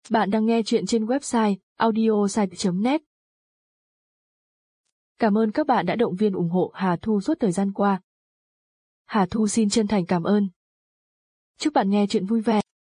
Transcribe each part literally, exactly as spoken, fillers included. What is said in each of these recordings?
Bạn đang nghe chuyện trên website audiosite chấm net. Cảm ơn các bạn đã động viên ủng hộ Hà Thu suốt thời gian qua. Hà Thu xin chân thành cảm ơn. Chúc bạn nghe chuyện vui vẻ.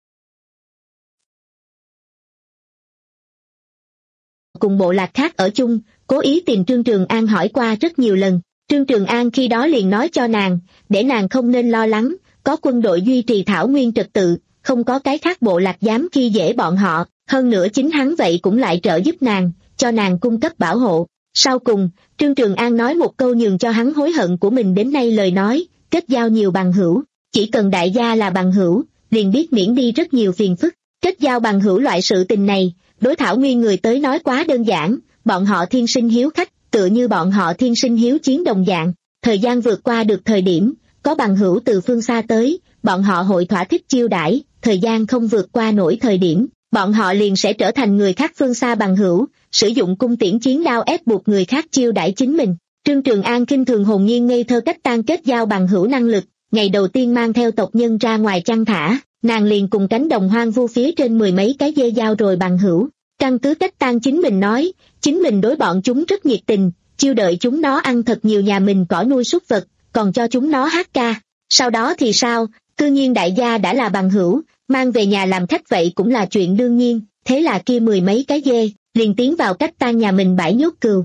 Cùng bộ lạc khác ở chung, cố ý tìm Trương Trường An hỏi qua rất nhiều lần. Trương Trường An khi đó liền nói cho nàng, để nàng không nên lo lắng, có quân đội duy trì thảo nguyên trật tự, không có cái khác bộ lạc dám khi dễ bọn họ, hơn nữa chính hắn vậy cũng lại trợ giúp nàng, cho nàng cung cấp bảo hộ. Sau cùng, Trương Trường An nói một câu nhường cho hắn hối hận của mình đến nay lời nói, kết giao nhiều bằng hữu, chỉ cần đại gia là bằng hữu, liền biết miễn đi rất nhiều phiền phức. Kết giao bằng hữu loại sự tình này, đối thảo nguyên người tới nói quá đơn giản, bọn họ thiên sinh hiếu khách, tựa như bọn họ thiên sinh hiếu chiến đồng dạng. Thời gian vượt qua được thời điểm, có bằng hữu từ phương xa tới, bọn họ hội thỏa thích chiêu đãi, thời gian không vượt qua nổi thời điểm, bọn họ liền sẽ trở thành người khác phương xa bằng hữu, sử dụng cung tiễn chiến đao ép buộc người khác chiêu đãi chính mình. Trương Trường An khinh thường hồn nhiên ngây thơ cách tan kết giao bằng hữu năng lực, ngày đầu tiên mang theo tộc nhân ra ngoài chăn thả, nàng liền cùng cánh đồng hoang vu phía trên mười mấy cái dê giao rồi bằng hữu. Căn cứ cách tan chính mình nói, chính mình đối bọn chúng rất nhiệt tình, chiêu đợi chúng nó ăn thật nhiều nhà mình cỏ nuôi súc vật, còn cho chúng nó hát ca. Sau đó thì sao, cư nhiên đại gia đã là bằng hữu, mang về nhà làm khách vậy cũng là chuyện đương nhiên, thế là kia mười mấy cái dê, liền tiến vào cách tan nhà mình bãi nhốt cừu.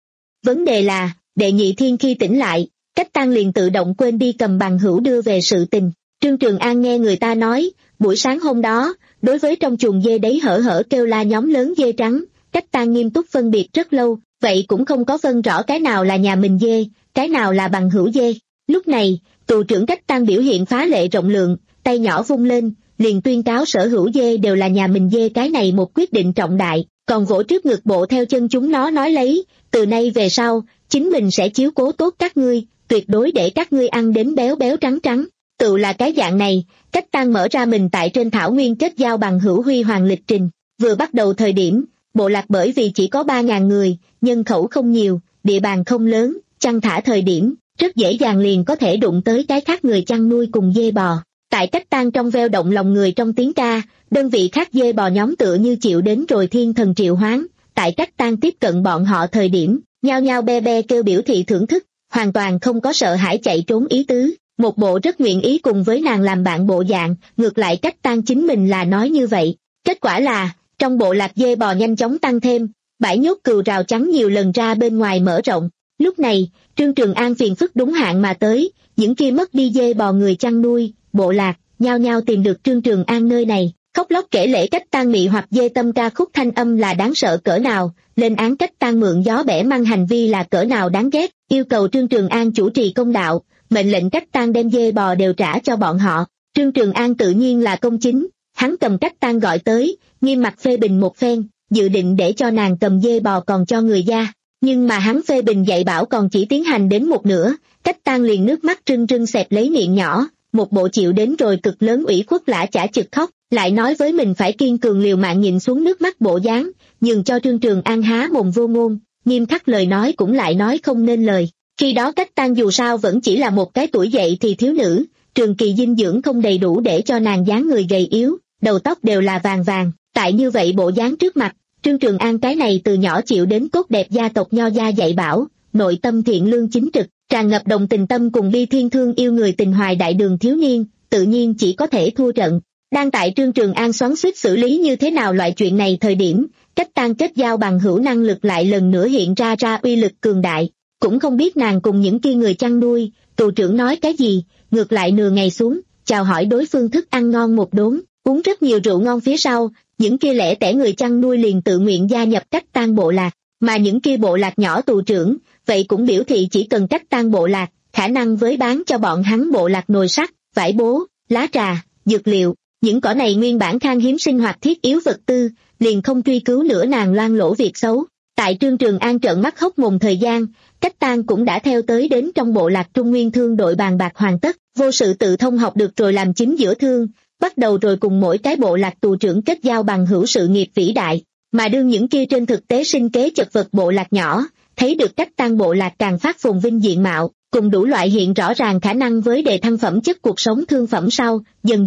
Vấn đề là, đệ nhị thiên khi tỉnh lại, cách tan liền tự động quên đi cầm bằng hữu đưa về sự tình. Trương Trường An nghe người ta nói, buổi sáng hôm đó, đối với trong chuồng dê đấy hở hở kêu la nhóm lớn dê trắng, cách tan nghiêm túc phân biệt rất lâu, vậy cũng không có phân rõ cái nào là nhà mình dê, cái nào là bằng hữu dê. Lúc này, tù trưởng cách tan biểu hiện phá lệ rộng lượng, tay nhỏ vung lên, liền tuyên cáo sở hữu dê đều là nhà mình dê, cái này một quyết định trọng đại, còn vỗ trước ngực bộ theo chân chúng nó nói lấy, từ nay về sau, chính mình sẽ chiếu cố tốt các ngươi, tuyệt đối để các ngươi ăn đến béo béo trắng trắng. Tự là cái dạng này, cách tan mở ra mình tại trên thảo nguyên kết giao bằng hữu huy hoàng lịch trình. Vừa bắt đầu thời điểm, bộ lạc bởi vì chỉ có ba ngàn người, nhân khẩu không nhiều, địa bàn không lớn, chăn thả thời điểm, rất dễ dàng liền có thể đụng tới cái khác người chăn nuôi cùng dê bò. Tại cách tan trong veo động lòng người trong tiếng ca, đơn vị khác dê bò nhóm tựa như chịu đến rồi thiên thần triệu hoán, tại cách tan tiếp cận bọn họ thời điểm, nhao nhao be be kêu biểu thị thưởng thức, hoàn toàn không có sợ hãi chạy trốn ý tứ. Một bộ rất nguyện ý cùng với nàng làm bạn bộ dạng, ngược lại cách tan chính mình là nói như vậy. Kết quả là, trong bộ lạc dê bò nhanh chóng tăng thêm, bãi nhốt cừu rào trắng nhiều lần ra bên ngoài mở rộng. Lúc này, Trương Trường An phiền phức đúng hạn mà tới, những kia mất đi dê bò người chăn nuôi, bộ lạc, nhao nhao tìm được Trương Trường An nơi này, khóc lóc kể lể cách tan mị hoặc dê tâm ca khúc thanh âm là đáng sợ cỡ nào, lên án cách tan mượn gió bẻ măng hành vi là cỡ nào đáng ghét, yêu cầu Trương Trường An chủ trì công đạo, mệnh lệnh cách tan đem dê bò đều trả cho bọn họ. Trương Trường An tự nhiên là công chính, hắn cầm cách tan gọi tới, nghiêm mặt phê bình một phen, dự định để cho nàng cầm dê bò còn cho người gia. Nhưng mà hắn phê bình dạy bảo còn chỉ tiến hành đến một nửa, cách tan liền nước mắt trưng trưng xẹp lấy miệng nhỏ, một bộ chịu đến rồi cực lớn ủy khuất lã chả chực khóc, lại nói với mình phải kiên cường liều mạng nhìn xuống nước mắt bộ dáng, nhường cho Trương Trường An há mồm vô ngôn, nghiêm khắc lời nói cũng lại nói không nên lời. Khi đó cách tan dù sao vẫn chỉ là một cái tuổi dậy thì thiếu nữ, trường kỳ dinh dưỡng không đầy đủ để cho nàng dáng người gầy yếu, đầu tóc đều là vàng vàng, tại như vậy bộ dáng trước mặt, Trương Trường An cái này từ nhỏ chịu đến cốt đẹp gia tộc nho gia dạy bảo, nội tâm thiện lương chính trực, tràn ngập đồng tình tâm cùng bi thiên thương yêu người tình hoài đại đường thiếu niên, tự nhiên chỉ có thể thua trận. Đang tại Trương Trường An xoắn xuýt xử lý như thế nào loại chuyện này thời điểm, cách tan kết giao bằng hữu năng lực lại lần nữa hiện ra ra uy lực cường đại. Cũng không biết nàng cùng những kia người chăn nuôi, tù trưởng nói cái gì, ngược lại nửa ngày xuống, chào hỏi đối phương thức ăn ngon một đốn, uống rất nhiều rượu ngon phía sau, những kia lẻ tẻ người chăn nuôi liền tự nguyện gia nhập cách tan bộ lạc, mà những kia bộ lạc nhỏ tù trưởng, vậy cũng biểu thị chỉ cần cách tan bộ lạc, khả năng với bán cho bọn hắn bộ lạc nồi sắt, vải bố, lá trà, dược liệu, những cỏ này nguyên bản khan hiếm sinh hoạt thiết yếu vật tư, liền không truy cứu nữa nàng loan lỗ việc xấu. Tại Trương Trường An trợn mắt hốc mồm thời gian, cách tan cũng đã theo tới đến trong bộ lạc Trung Nguyên Thương đội bàn bạc hoàn tất, vô sự tự thông học được rồi làm chính giữa thương, bắt đầu rồi cùng mỗi cái bộ lạc tù trưởng kết giao bằng hữu sự nghiệp vĩ đại, mà đương những kia trên thực tế sinh kế chật vật bộ lạc nhỏ, thấy được cách tan bộ lạc càng phát phồn vinh diện mạo, cùng đủ loại hiện rõ ràng khả năng với đề thăng phẩm chất cuộc sống thương phẩm sau, dần dần,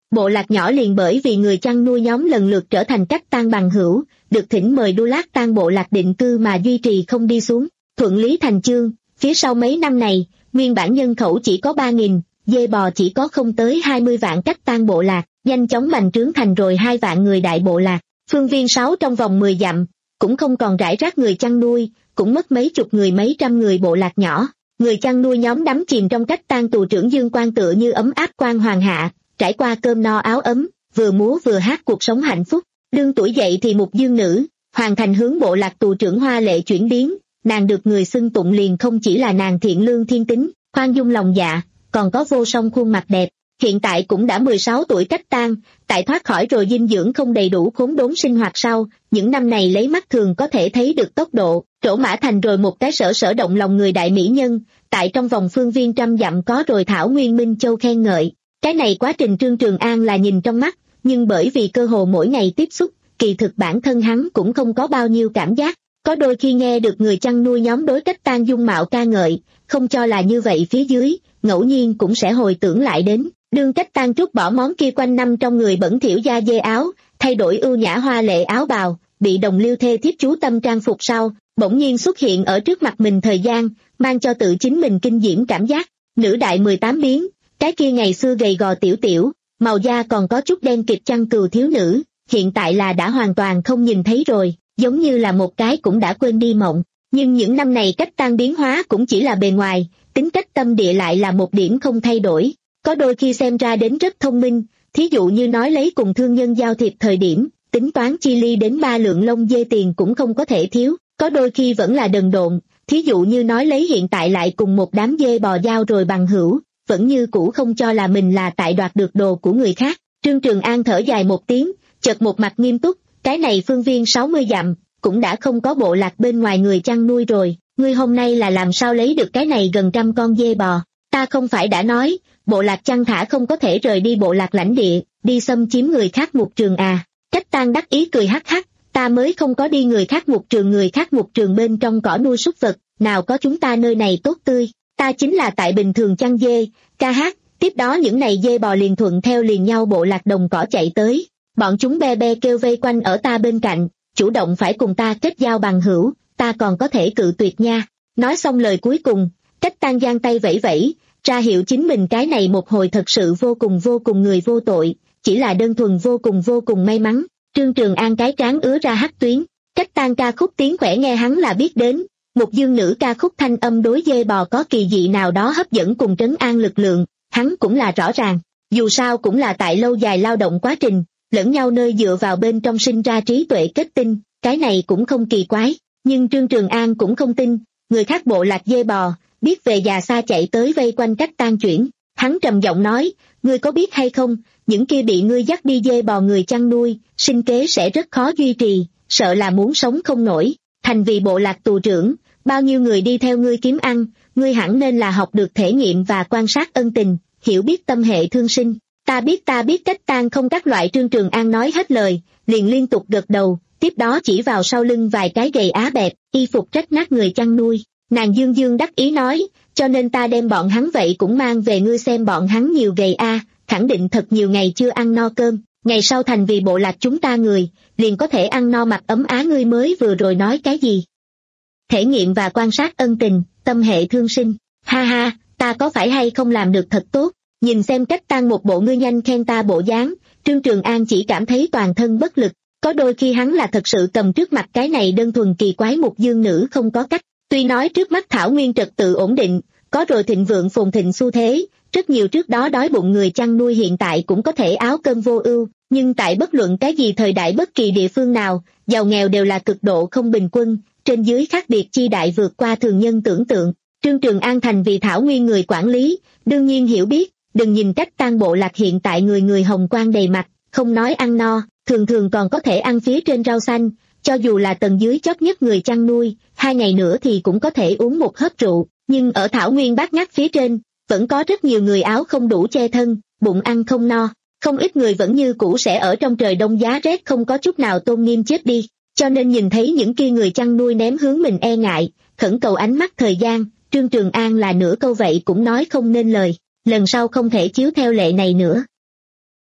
bộ lạc nhỏ liền bởi vì người chăn nuôi nhóm lần lượt trở thành cách tang bằng hữu, được thỉnh mời Đu Lát Tang bộ lạc định cư mà duy trì không đi xuống. Thuận lý thành chương, phía sau mấy năm này, nguyên bản nhân khẩu chỉ có ba nghìn, dê bò chỉ có không tới hai mươi vạn cách tang bộ lạc, nhanh chóng bành trướng thành rồi hai vạn người đại bộ lạc. Phương viên sáu trong vòng mười dặm, cũng không còn rải rác người chăn nuôi, cũng mất mấy chục người mấy trăm người bộ lạc nhỏ. Người chăn nuôi nhóm đắm chìm trong cách tang tù trưởng dương quan tựa như ấm áp quan hoàng hạ, trải qua cơm no áo ấm, vừa múa vừa hát cuộc sống hạnh phúc. Đương tuổi dậy thì Mục Dương Nữ, hoàn thành hướng bộ lạc tù trưởng hoa lệ chuyển biến, nàng được người xưng tụng liền không chỉ là nàng thiện lương thiên tính, khoan dung lòng dạ, còn có vô song khuôn mặt đẹp. Hiện tại cũng đã mười sáu tuổi cách tang, tại thoát khỏi rồi dinh dưỡng không đầy đủ khốn đốn sinh hoạt sau, những năm này lấy mắt thường có thể thấy được tốc độ, trổ mã thành rồi một cái sở sở động lòng người đại mỹ nhân, tại trong vòng phương viên trăm dặm có rồi Thảo Nguyên Minh Châu khen ngợi. Cái này quá trình Trương Trường An là nhìn trong mắt, nhưng bởi vì cơ hồ mỗi ngày tiếp xúc, kỳ thực bản thân hắn cũng không có bao nhiêu cảm giác. Có đôi khi nghe được người chăn nuôi nhóm đối cách tang dung mạo ca ngợi, không cho là như vậy phía dưới, ngẫu nhiên cũng sẽ hồi tưởng lại đến. Đương cách tang trút bỏ món kia quanh năm trong người bẩn thỉu da dê áo, thay đổi ưu nhã hoa lệ áo bào, bị đồng liêu thê thiếp chú tâm trang phục sau, bỗng nhiên xuất hiện ở trước mặt mình thời gian, mang cho tự chính mình kinh diễm cảm giác. Nữ đại mười tám biến, cái kia ngày xưa gầy gò tiểu tiểu, màu da còn có chút đen kịt chăn cừu thiếu nữ, hiện tại là đã hoàn toàn không nhìn thấy rồi, giống như là một cái cũng đã quên đi mộng. Nhưng những năm này cách tang biến hóa cũng chỉ là bề ngoài, tính cách tâm địa lại là một điểm không thay đổi. Có đôi khi xem ra đến rất thông minh, thí dụ như nói lấy cùng thương nhân giao thiệp thời điểm, tính toán chi ly đến ba lượng lông dê tiền cũng không có thể thiếu, có đôi khi vẫn là đần độn, thí dụ như nói lấy hiện tại lại cùng một đám dê bò giao rồi bằng hữu, vẫn như cũ không cho là mình là tại đoạt được đồ của người khác. Trương Trường An thở dài một tiếng, chợt một mặt nghiêm túc, cái này phương viên sáu mươi dặm, cũng đã không có bộ lạc bên ngoài người chăn nuôi rồi, ngươi hôm nay là làm sao lấy được cái này gần trăm con dê bò, ta không phải đã nói, bộ lạc chăn thả không có thể rời đi bộ lạc lãnh địa, đi xâm chiếm người khác mục trường à. Cách tang đắc ý cười hắc hắc, ta mới không có đi người khác mục trường người khác mục trường bên trong cỏ nuôi súc vật, nào có chúng ta nơi này tốt tươi, ta chính là tại bình thường chăn dê, ca hát, tiếp đó những này dê bò liền thuận theo liền nhau bộ lạc đồng cỏ chạy tới, bọn chúng be be kêu vây quanh ở ta bên cạnh, chủ động phải cùng ta kết giao bằng hữu, ta còn có thể cự tuyệt nha. Nói xong lời cuối cùng, cách tang giang tay vẫy vẫy, ra hiệu chính mình cái này một hồi thật sự vô cùng vô cùng người vô tội, chỉ là đơn thuần vô cùng vô cùng may mắn. Trương Trường An cái trán ứa ra hắc tuyến, cách tang ca khúc tiếng khỏe nghe hắn là biết đến, một dương nữ ca khúc thanh âm đối dê bò có kỳ dị nào đó hấp dẫn cùng trấn an lực lượng, hắn cũng là rõ ràng, dù sao cũng là tại lâu dài lao động quá trình, lẫn nhau nơi dựa vào bên trong sinh ra trí tuệ kết tinh, cái này cũng không kỳ quái, nhưng Trương Trường An cũng không tin, người khác bộ lạc dê bò, biết về già xa chạy tới vây quanh cách tang chuyển, hắn trầm giọng nói, ngươi có biết hay không, những kia bị ngươi dắt đi dê bò người chăn nuôi, sinh kế sẽ rất khó duy trì, sợ là muốn sống không nổi, thành vì bộ lạc tù trưởng, bao nhiêu người đi theo ngươi kiếm ăn, ngươi hẳn nên là học được thể nghiệm và quan sát ân tình, hiểu biết tâm hệ thương sinh. Ta biết ta biết cách tang không các loại. Trương Trường An nói hết lời, liền liên tục gật đầu, tiếp đó chỉ vào sau lưng vài cái gầy á bẹp, y phục rách nát người chăn nuôi. Nàng dương dương đắc ý nói, cho nên ta đem bọn hắn vậy cũng mang về ngươi xem bọn hắn nhiều gầy a, khẳng định thật nhiều ngày chưa ăn no cơm, ngày sau thành vì bộ lạc chúng ta người, liền có thể ăn no mặc ấm á. Ngươi mới vừa rồi nói cái gì? Thể nghiệm và quan sát ân tình, tâm hệ thương sinh, ha ha, ta có phải hay không làm được thật tốt? Nhìn xem cách tang một bộ ngươi nhanh khen ta bộ dáng, Trương Trường An chỉ cảm thấy toàn thân bất lực, có đôi khi hắn là thật sự cầm trước mặt cái này đơn thuần kỳ quái một dương nữ không có cách. Tuy nói trước mắt Thảo Nguyên trật tự ổn định, có rồi thịnh vượng phồn thịnh xu thế, rất nhiều trước đó đói bụng người chăn nuôi hiện tại cũng có thể áo cơm vô ưu, nhưng tại bất luận cái gì thời đại bất kỳ địa phương nào, giàu nghèo đều là cực độ không bình quân, trên dưới khác biệt chi đại vượt qua thường nhân tưởng tượng. Trương Trường An thành vì Thảo Nguyên người quản lý, đương nhiên hiểu biết, đừng nhìn cách tang bộ lạc hiện tại người người hồng quang đầy mặt, không nói ăn no, thường thường còn có thể ăn phía trên rau xanh, cho dù là tầng dưới chót nhất người chăn nuôi, hai ngày nữa thì cũng có thể uống một hớp rượu, nhưng ở Thảo Nguyên bát ngát phía trên, vẫn có rất nhiều người áo không đủ che thân, bụng ăn không no, không ít người vẫn như cũ sẽ ở trong trời đông giá rét không có chút nào tôn nghiêm chết đi, cho nên nhìn thấy những kia người chăn nuôi ném hướng mình e ngại, khẩn cầu ánh mắt thời gian, Trương Trường An là nửa câu vậy cũng nói không nên lời, lần sau không thể chiếu theo lệ này nữa.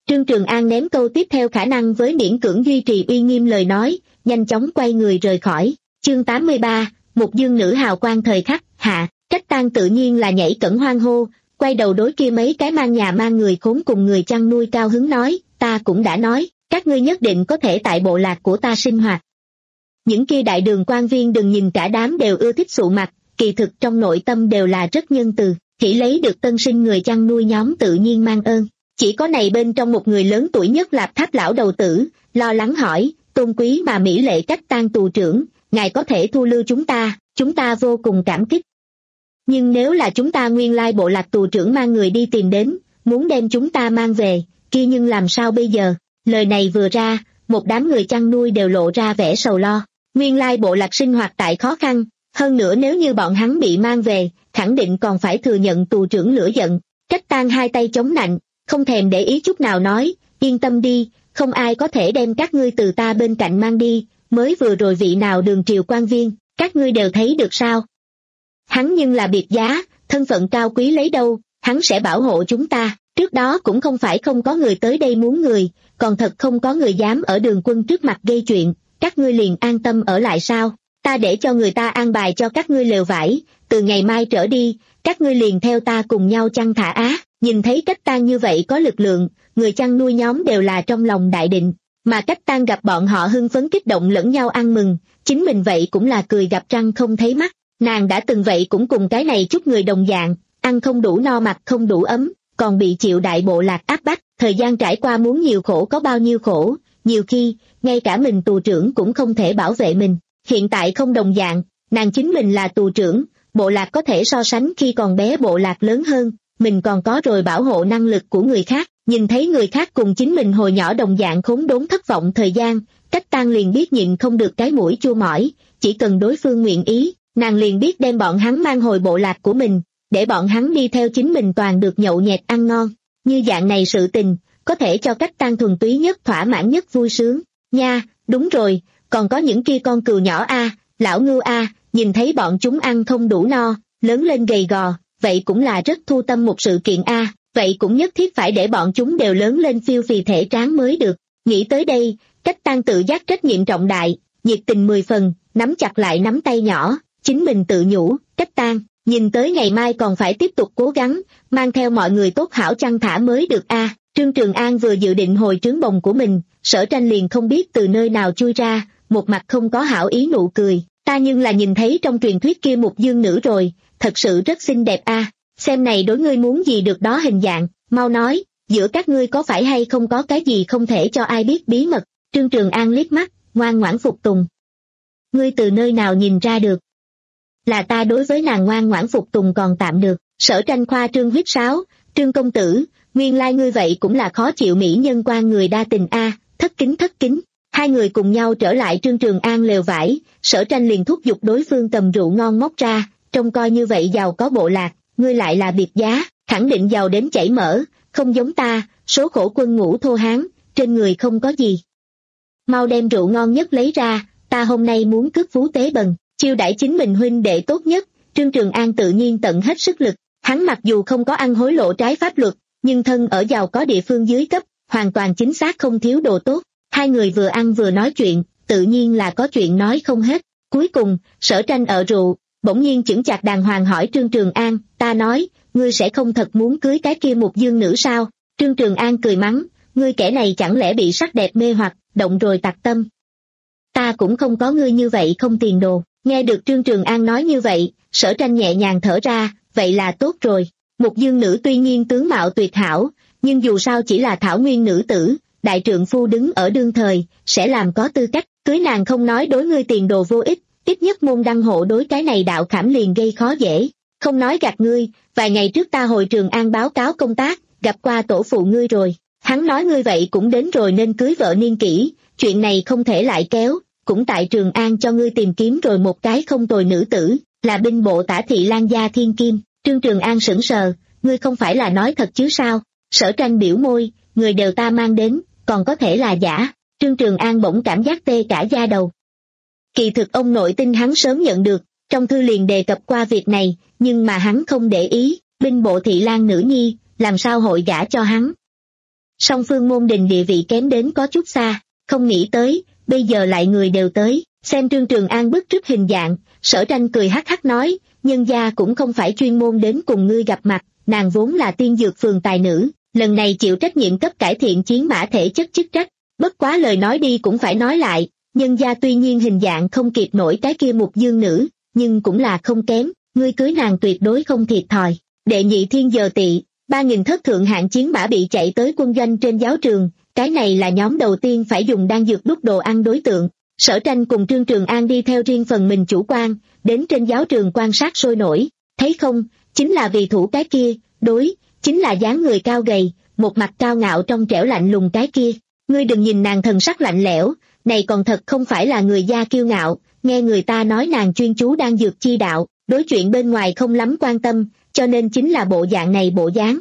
Trương Trường An ném câu tiếp theo khả năng với miễn cưỡng duy trì uy nghiêm lời nói, nhanh chóng quay người rời khỏi. Chương tám mươi ba, một dương nữ hào quang thời khắc, hạ, Cách Tang tự nhiên là nhảy cẫng hoan hô, quay đầu đối kia mấy cái mang nhà mang người khốn cùng người chăn nuôi cao hứng nói, ta cũng đã nói, các ngươi nhất định có thể tại bộ lạc của ta sinh hoạt. Những kia đại đường quan viên đừng nhìn cả đám đều ưa thích sụ mặt, kỳ thực trong nội tâm đều là rất nhân từ, chỉ lấy được tân sinh người chăn nuôi nhóm tự nhiên mang ơn. Chỉ có này bên trong một người lớn tuổi nhất Lạp Tháp lão đầu tử, lo lắng hỏi, tôn quý mà mỹ lệ Cách Tang tù trưởng, ngài có thể thu lưu chúng ta, chúng ta vô cùng cảm kích. Nhưng nếu là chúng ta nguyên lai bộ lạc tù trưởng mang người đi tìm đến, muốn đem chúng ta mang về, kia nhưng làm sao bây giờ? Lời này vừa ra, một đám người chăn nuôi đều lộ ra vẻ sầu lo. Nguyên lai bộ lạc sinh hoạt tại khó khăn, hơn nữa nếu như bọn hắn bị mang về, khẳng định còn phải thừa nhận tù trưởng lửa giận. Cách Tang hai tay chống nạnh, không thèm để ý chút nào nói, yên tâm đi, không ai có thể đem các ngươi từ ta bên cạnh mang đi, mới vừa rồi vị nào đường triều quan viên, các ngươi đều thấy được sao? Hắn nhưng là biệt giá, thân phận cao quý lấy đâu, hắn sẽ bảo hộ chúng ta, trước đó cũng không phải không có người tới đây muốn người, còn thật không có người dám ở Đường Quân trước mặt gây chuyện, các ngươi liền an tâm ở lại sao? Ta để cho người ta an bài cho các ngươi lều vải, từ ngày mai trở đi, các ngươi liền theo ta cùng nhau chăn thả á. Nhìn thấy Cách Tang như vậy có lực lượng, người chăn nuôi nhóm đều là trong lòng đại định, mà Cách Tang gặp bọn họ hưng phấn kích động lẫn nhau ăn mừng, chính mình vậy cũng là cười gặp răng không thấy mắt, nàng đã từng vậy cũng cùng cái này chút người đồng dạng, ăn không đủ no mặc không đủ ấm, còn bị chịu đại bộ lạc áp bách, thời gian trải qua muốn nhiều khổ có bao nhiêu khổ, nhiều khi, ngay cả mình tù trưởng cũng không thể bảo vệ mình, hiện tại không đồng dạng, nàng chính mình là tù trưởng, bộ lạc có thể so sánh khi còn bé bộ lạc lớn hơn. Mình còn có rồi bảo hộ năng lực của người khác, nhìn thấy người khác cùng chính mình hồi nhỏ đồng dạng khốn đốn thất vọng thời gian, Cách Tang liền biết nhịn không được cái mũi chua mỏi, chỉ cần đối phương nguyện ý, nàng liền biết đem bọn hắn mang hồi bộ lạc của mình, để bọn hắn đi theo chính mình toàn được nhậu nhẹt ăn ngon, như dạng này sự tình, có thể cho Cách Tang thuần túy nhất thỏa mãn nhất vui sướng, nha, đúng rồi, còn có những kia con cừu nhỏ a, lão ngưu a, nhìn thấy bọn chúng ăn không đủ no, lớn lên gầy gò. Vậy cũng là rất thu tâm một sự kiện a, à, vậy cũng nhất thiết phải để bọn chúng đều lớn lên phiêu phì thể tráng mới được. Nghĩ tới đây, Cách Tang tự giác trách nhiệm trọng đại, nhiệt tình mười phần, nắm chặt lại nắm tay nhỏ, chính mình tự nhủ, Cách Tang, nhìn tới ngày mai còn phải tiếp tục cố gắng, mang theo mọi người tốt hảo chăn thả mới được a. À, Trương Trường An vừa dự định hồi trướng bồng của mình, Sở Tranh liền không biết từ nơi nào chui ra, một mặt không có hảo ý nụ cười, ta nhưng là nhìn thấy trong truyền thuyết kia một dương nữ rồi. Thật sự rất xinh đẹp a, à. Xem này đối ngươi muốn gì được đó hình dạng, mau nói, giữa các ngươi có phải hay không có cái gì không thể cho ai biết bí mật. Trương Trường An liếc mắt, ngoan ngoãn phục tùng. Ngươi từ nơi nào nhìn ra được? Là ta đối với nàng ngoan ngoãn phục tùng còn tạm được. Sở Tranh khoa trương huyết sáo, Trương công tử, nguyên lai like ngươi vậy cũng là khó chịu mỹ nhân quan người đa tình a, à. Thất kính thất kính. Hai người cùng nhau trở lại Trương Trường An lều vải, Sở Tranh liền thúc giục đối phương cầm rượu ngon móc ra. Trông coi như vậy giàu có bộ lạc, ngươi lại là biệt giá, khẳng định giàu đến chảy mỡ, không giống ta, số khổ quân ngũ thô hán, trên người không có gì. Mau đem rượu ngon nhất lấy ra, ta hôm nay muốn cướp phú tế bần, chiêu đãi chính mình huynh đệ tốt nhất. Trương Trường An tự nhiên tận hết sức lực, hắn mặc dù không có ăn hối lộ trái pháp luật, nhưng thân ở giàu có địa phương dưới cấp, hoàn toàn chính xác không thiếu đồ tốt. Hai người vừa ăn vừa nói chuyện, tự nhiên là có chuyện nói không hết. Cuối cùng, Sở Tranh ở rượu, bỗng nhiên chững chạc đàng hoàng hỏi Trương Trường An, ta nói, ngươi sẽ không thật muốn cưới cái kia một dương nữ sao? Trương Trường An cười mắng, ngươi kẻ này chẳng lẽ bị sắc đẹp mê hoặc, động rồi tặc tâm. Ta cũng không có ngươi như vậy không tiền đồ. Nghe được Trương Trường An nói như vậy, Sở Tranh nhẹ nhàng thở ra, vậy là tốt rồi. Một dương nữ tuy nhiên tướng mạo tuyệt hảo, nhưng dù sao chỉ là thảo nguyên nữ tử, đại trượng phu đứng ở đương thời, sẽ làm có tư cách, cưới nàng không nói đối ngươi tiền đồ vô ích. Ít nhất môn đăng hộ đối cái này đạo khảm liền gây khó dễ, không nói gạt ngươi, vài ngày trước ta hồi Trường An báo cáo công tác, gặp qua tổ phụ ngươi rồi, hắn nói ngươi vậy cũng đến rồi nên cưới vợ niên kỷ, chuyện này không thể lại kéo, cũng tại Trường An cho ngươi tìm kiếm rồi một cái không tồi nữ tử, là binh bộ tả thị Lan gia thiên kim. Trương Trường An sững sờ, ngươi không phải là nói thật chứ sao? Sở Tranh biểu môi, người đều ta mang đến, còn có thể là giả. Trương Trường An bỗng cảm giác tê cả da đầu. Kỳ thực ông nội tin hắn sớm nhận được, trong thư liền đề cập qua việc này, nhưng mà hắn không để ý, binh bộ thị Lan nữ nhi, làm sao hội gả cho hắn. song phương môn đình địa vị kém đến có chút xa, không nghĩ tới, bây giờ lại người đều tới, xem Trương Trường An bức rứt hình dạng, Sở Tranh cười hắc hắc nói, nhân gia cũng không phải chuyên môn đến cùng ngươi gặp mặt, nàng vốn là tiên dược phường tài nữ, lần này chịu trách nhiệm cấp cải thiện chiến mã thể chất chức trách, bất quá lời nói đi cũng phải nói lại, nhân gia tuy nhiên hình dạng không kịp nổi cái kia mục dương nữ, nhưng cũng là không kém, ngươi cưới nàng tuyệt đối không thiệt thòi. Đệ nhị thiên giờ tỵ, ba nghìn thất thượng hạng chiến mã bị chạy tới quân doanh trên giáo trường, cái này là nhóm đầu tiên phải dùng đan dược đút đồ ăn đối tượng. Sở Tranh cùng Trương Trường An đi theo riêng phần mình chủ quan, đến trên giáo trường quan sát sôi nổi, thấy không, chính là vì thủ cái kia, đối, chính là dáng người cao gầy, một mặt cao ngạo trong trẻo lạnh lùng cái kia. Ngươi đừng nhìn nàng thần sắc lạnh lẽo, này còn thật không phải là người da kiêu ngạo, nghe người ta nói nàng chuyên chú đan dược chi đạo, đối chuyện bên ngoài không lắm quan tâm, cho nên chính là bộ dạng này bộ dáng.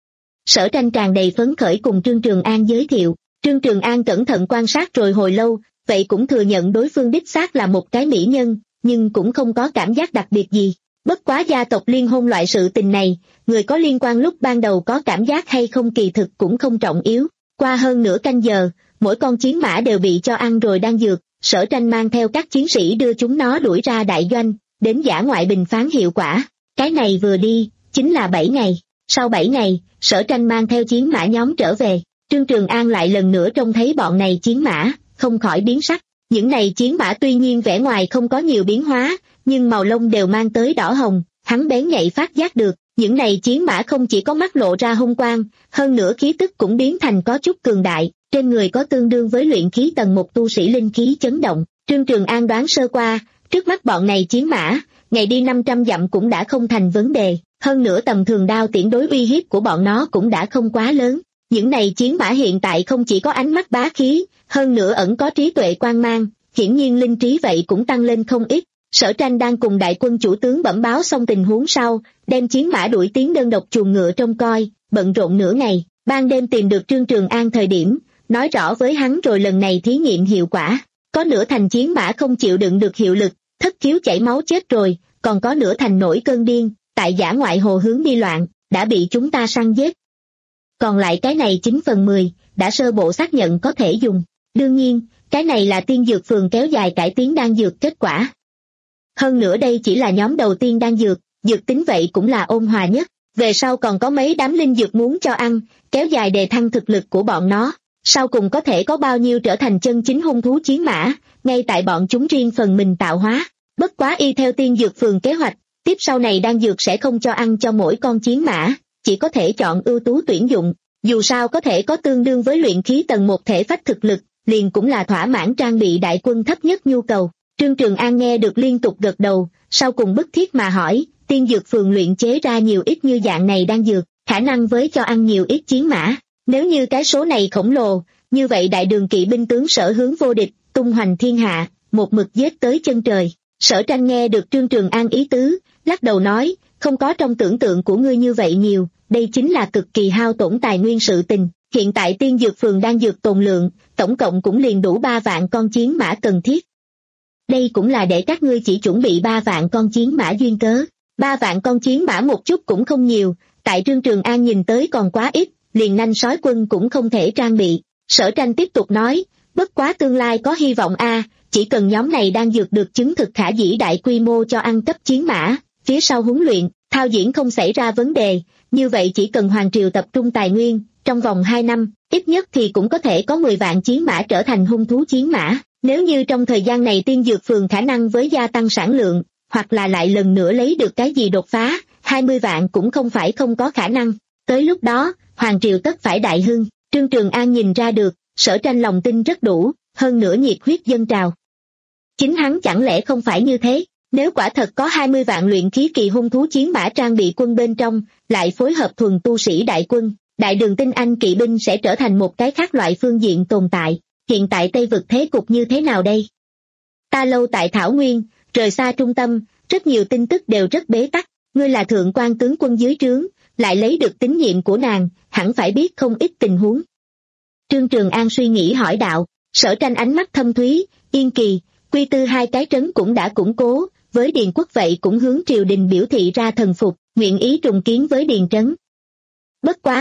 Sở Tranh tràn đầy phấn khởi cùng Trương Trường An giới thiệu, Trương Trường An cẩn thận quan sát rồi hồi lâu, vậy cũng thừa nhận đối phương đích xác là một cái mỹ nhân, nhưng cũng không có cảm giác đặc biệt gì. Bất quá gia tộc liên hôn loại sự tình này, người có liên quan lúc ban đầu có cảm giác hay không kỳ thực cũng không trọng yếu. Qua hơn nửa canh giờ, mỗi con chiến mã đều bị cho ăn rồi đan dược, Sở Tranh mang theo các chiến sĩ đưa chúng nó đuổi ra đại doanh, đến dã ngoại bình phán hiệu quả. Cái này vừa đi, chính là bảy ngày. Sau bảy ngày, Sở Tranh mang theo chiến mã nhóm trở về, Trương Trường An lại lần nữa trông thấy bọn này chiến mã, không khỏi biến sắc. Những này chiến mã tuy nhiên vẻ ngoài không có nhiều biến hóa, nhưng màu lông đều mang tới đỏ hồng, hắn bén nhạy phát giác được, những này chiến mã không chỉ có mắt lộ ra hung quang, hơn nữa khí tức cũng biến thành có chút cường đại, trên người có tương đương với luyện khí tầng một tu sĩ linh khí chấn động. Trương Trường An đoán sơ qua, trước mắt bọn này chiến mã, ngày đi năm trăm dặm cũng đã không thành vấn đề, hơn nữa tầm thường đao tiễn đối uy hiếp của bọn nó cũng đã không quá lớn. Những này chiến mã hiện tại không chỉ có ánh mắt bá khí, hơn nữa ẩn có trí tuệ quan mang, hiển nhiên linh trí vậy cũng tăng lên không ít. Sở Tranh đang cùng đại quân chủ tướng bẩm báo xong tình huống sau, đem chiến mã đuổi tiến đơn độc chuồng ngựa trông coi, bận rộn nửa ngày, ban đêm tìm được Trương Trường An thời điểm, nói rõ với hắn rồi lần này thí nghiệm hiệu quả. Có nửa thành chiến mã không chịu đựng được hiệu lực, thất khiếu chảy máu chết rồi, còn có nửa thành nổi cơn điên, tại dã ngoại hồ hướng đi loạn, đã bị chúng ta săn giết. Còn lại cái này chín phần mười, đã sơ bộ xác nhận có thể dùng. Đương nhiên, cái này là tiên dược phường kéo dài cải tiến đan dược kết quả. Hơn nữa đây chỉ là nhóm đầu tiên đan dược, dược tính vậy cũng là ôn hòa nhất. Về sau còn có mấy đám linh dược muốn cho ăn, kéo dài đề thăng thực lực của bọn nó. Sau cùng có thể có bao nhiêu trở thành chân chính hung thú chiến mã, ngay tại bọn chúng riêng phần mình tạo hóa. Bất quá y theo tiên dược phường kế hoạch, tiếp sau này đan dược sẽ không cho ăn cho mỗi con chiến mã, chỉ có thể chọn ưu tú tuyển dụng. Dù sao có thể có tương đương với luyện khí tầng một thể phách thực lực, liền cũng là thỏa mãn trang bị đại quân thấp nhất nhu cầu. Trương Trường An nghe được liên tục gật đầu, sau cùng bức thiết mà hỏi, tiên dược phường luyện chế ra nhiều ít như dạng này đan dược, khả năng với cho ăn nhiều ít chiến mã. Nếu như cái số này khổng lồ, như vậy đại đường kỵ binh tướng Sở hướng vô địch, tung hoành thiên hạ, một mực giết tới chân trời. Sở Tranh nghe được Trương Trường An ý tứ, lắc đầu nói, không có trong tưởng tượng của ngươi như vậy nhiều, đây chính là cực kỳ hao tổn tài nguyên sự tình. Hiện tại tiên dược phường đang dược tồn lượng, tổng cộng cũng liền đủ ba vạn con chiến mã cần thiết. Đây cũng là để các ngươi chỉ chuẩn bị ba vạn con chiến mã duyên cớ. Ba vạn con chiến mã một chút cũng không nhiều, tại Trương Trường An nhìn tới còn quá ít, liền nanh sói quân cũng không thể trang bị. Sở Tranh tiếp tục nói, bất quá tương lai có hy vọng a, chỉ cần nhóm này đang dược được chứng thực khả dĩ đại quy mô cho ăn cấp chiến mã, phía sau huấn luyện, thao diễn không xảy ra vấn đề, như vậy chỉ cần Hoàng Triều tập trung tài nguyên, trong vòng hai năm, ít nhất thì cũng có thể có mười vạn chiến mã trở thành hung thú chiến mã. Nếu như trong thời gian này tiên dược phường khả năng với gia tăng sản lượng, hoặc là lại lần nữa lấy được cái gì đột phá, hai mươi vạn cũng không phải không có khả năng. Tới lúc đó, Hoàng Triều tất phải đại hưng. Trương Trường An nhìn ra được, Sở Tranh lòng tin rất đủ, hơn nữa nhiệt huyết dâng trào. Chính hắn chẳng lẽ không phải như thế, nếu quả thật có hai mươi vạn luyện khí kỳ hung thú chiến mã trang bị quân bên trong, lại phối hợp thuần tu sĩ đại quân, đại đường tinh anh kỵ binh sẽ trở thành một cái khác loại phương diện tồn tại. Hiện tại Tây vực thế cục như thế nào đây? Ta lâu tại Thảo Nguyên, rời xa trung tâm, rất nhiều tin tức đều rất bế tắc, ngươi là thượng quan tướng quân dưới trướng, lại lấy được tín nhiệm của nàng, hẳn phải biết không ít tình huống. Trương Trường An suy nghĩ hỏi đạo, Sở Tranh ánh mắt thâm thúy, Yên Kỳ, Quy Tư hai cái trấn cũng đã củng cố, với Điền quốc vậy cũng hướng triều đình biểu thị ra thần phục, nguyện ý trùng kiến với Điền trấn. Bất quá,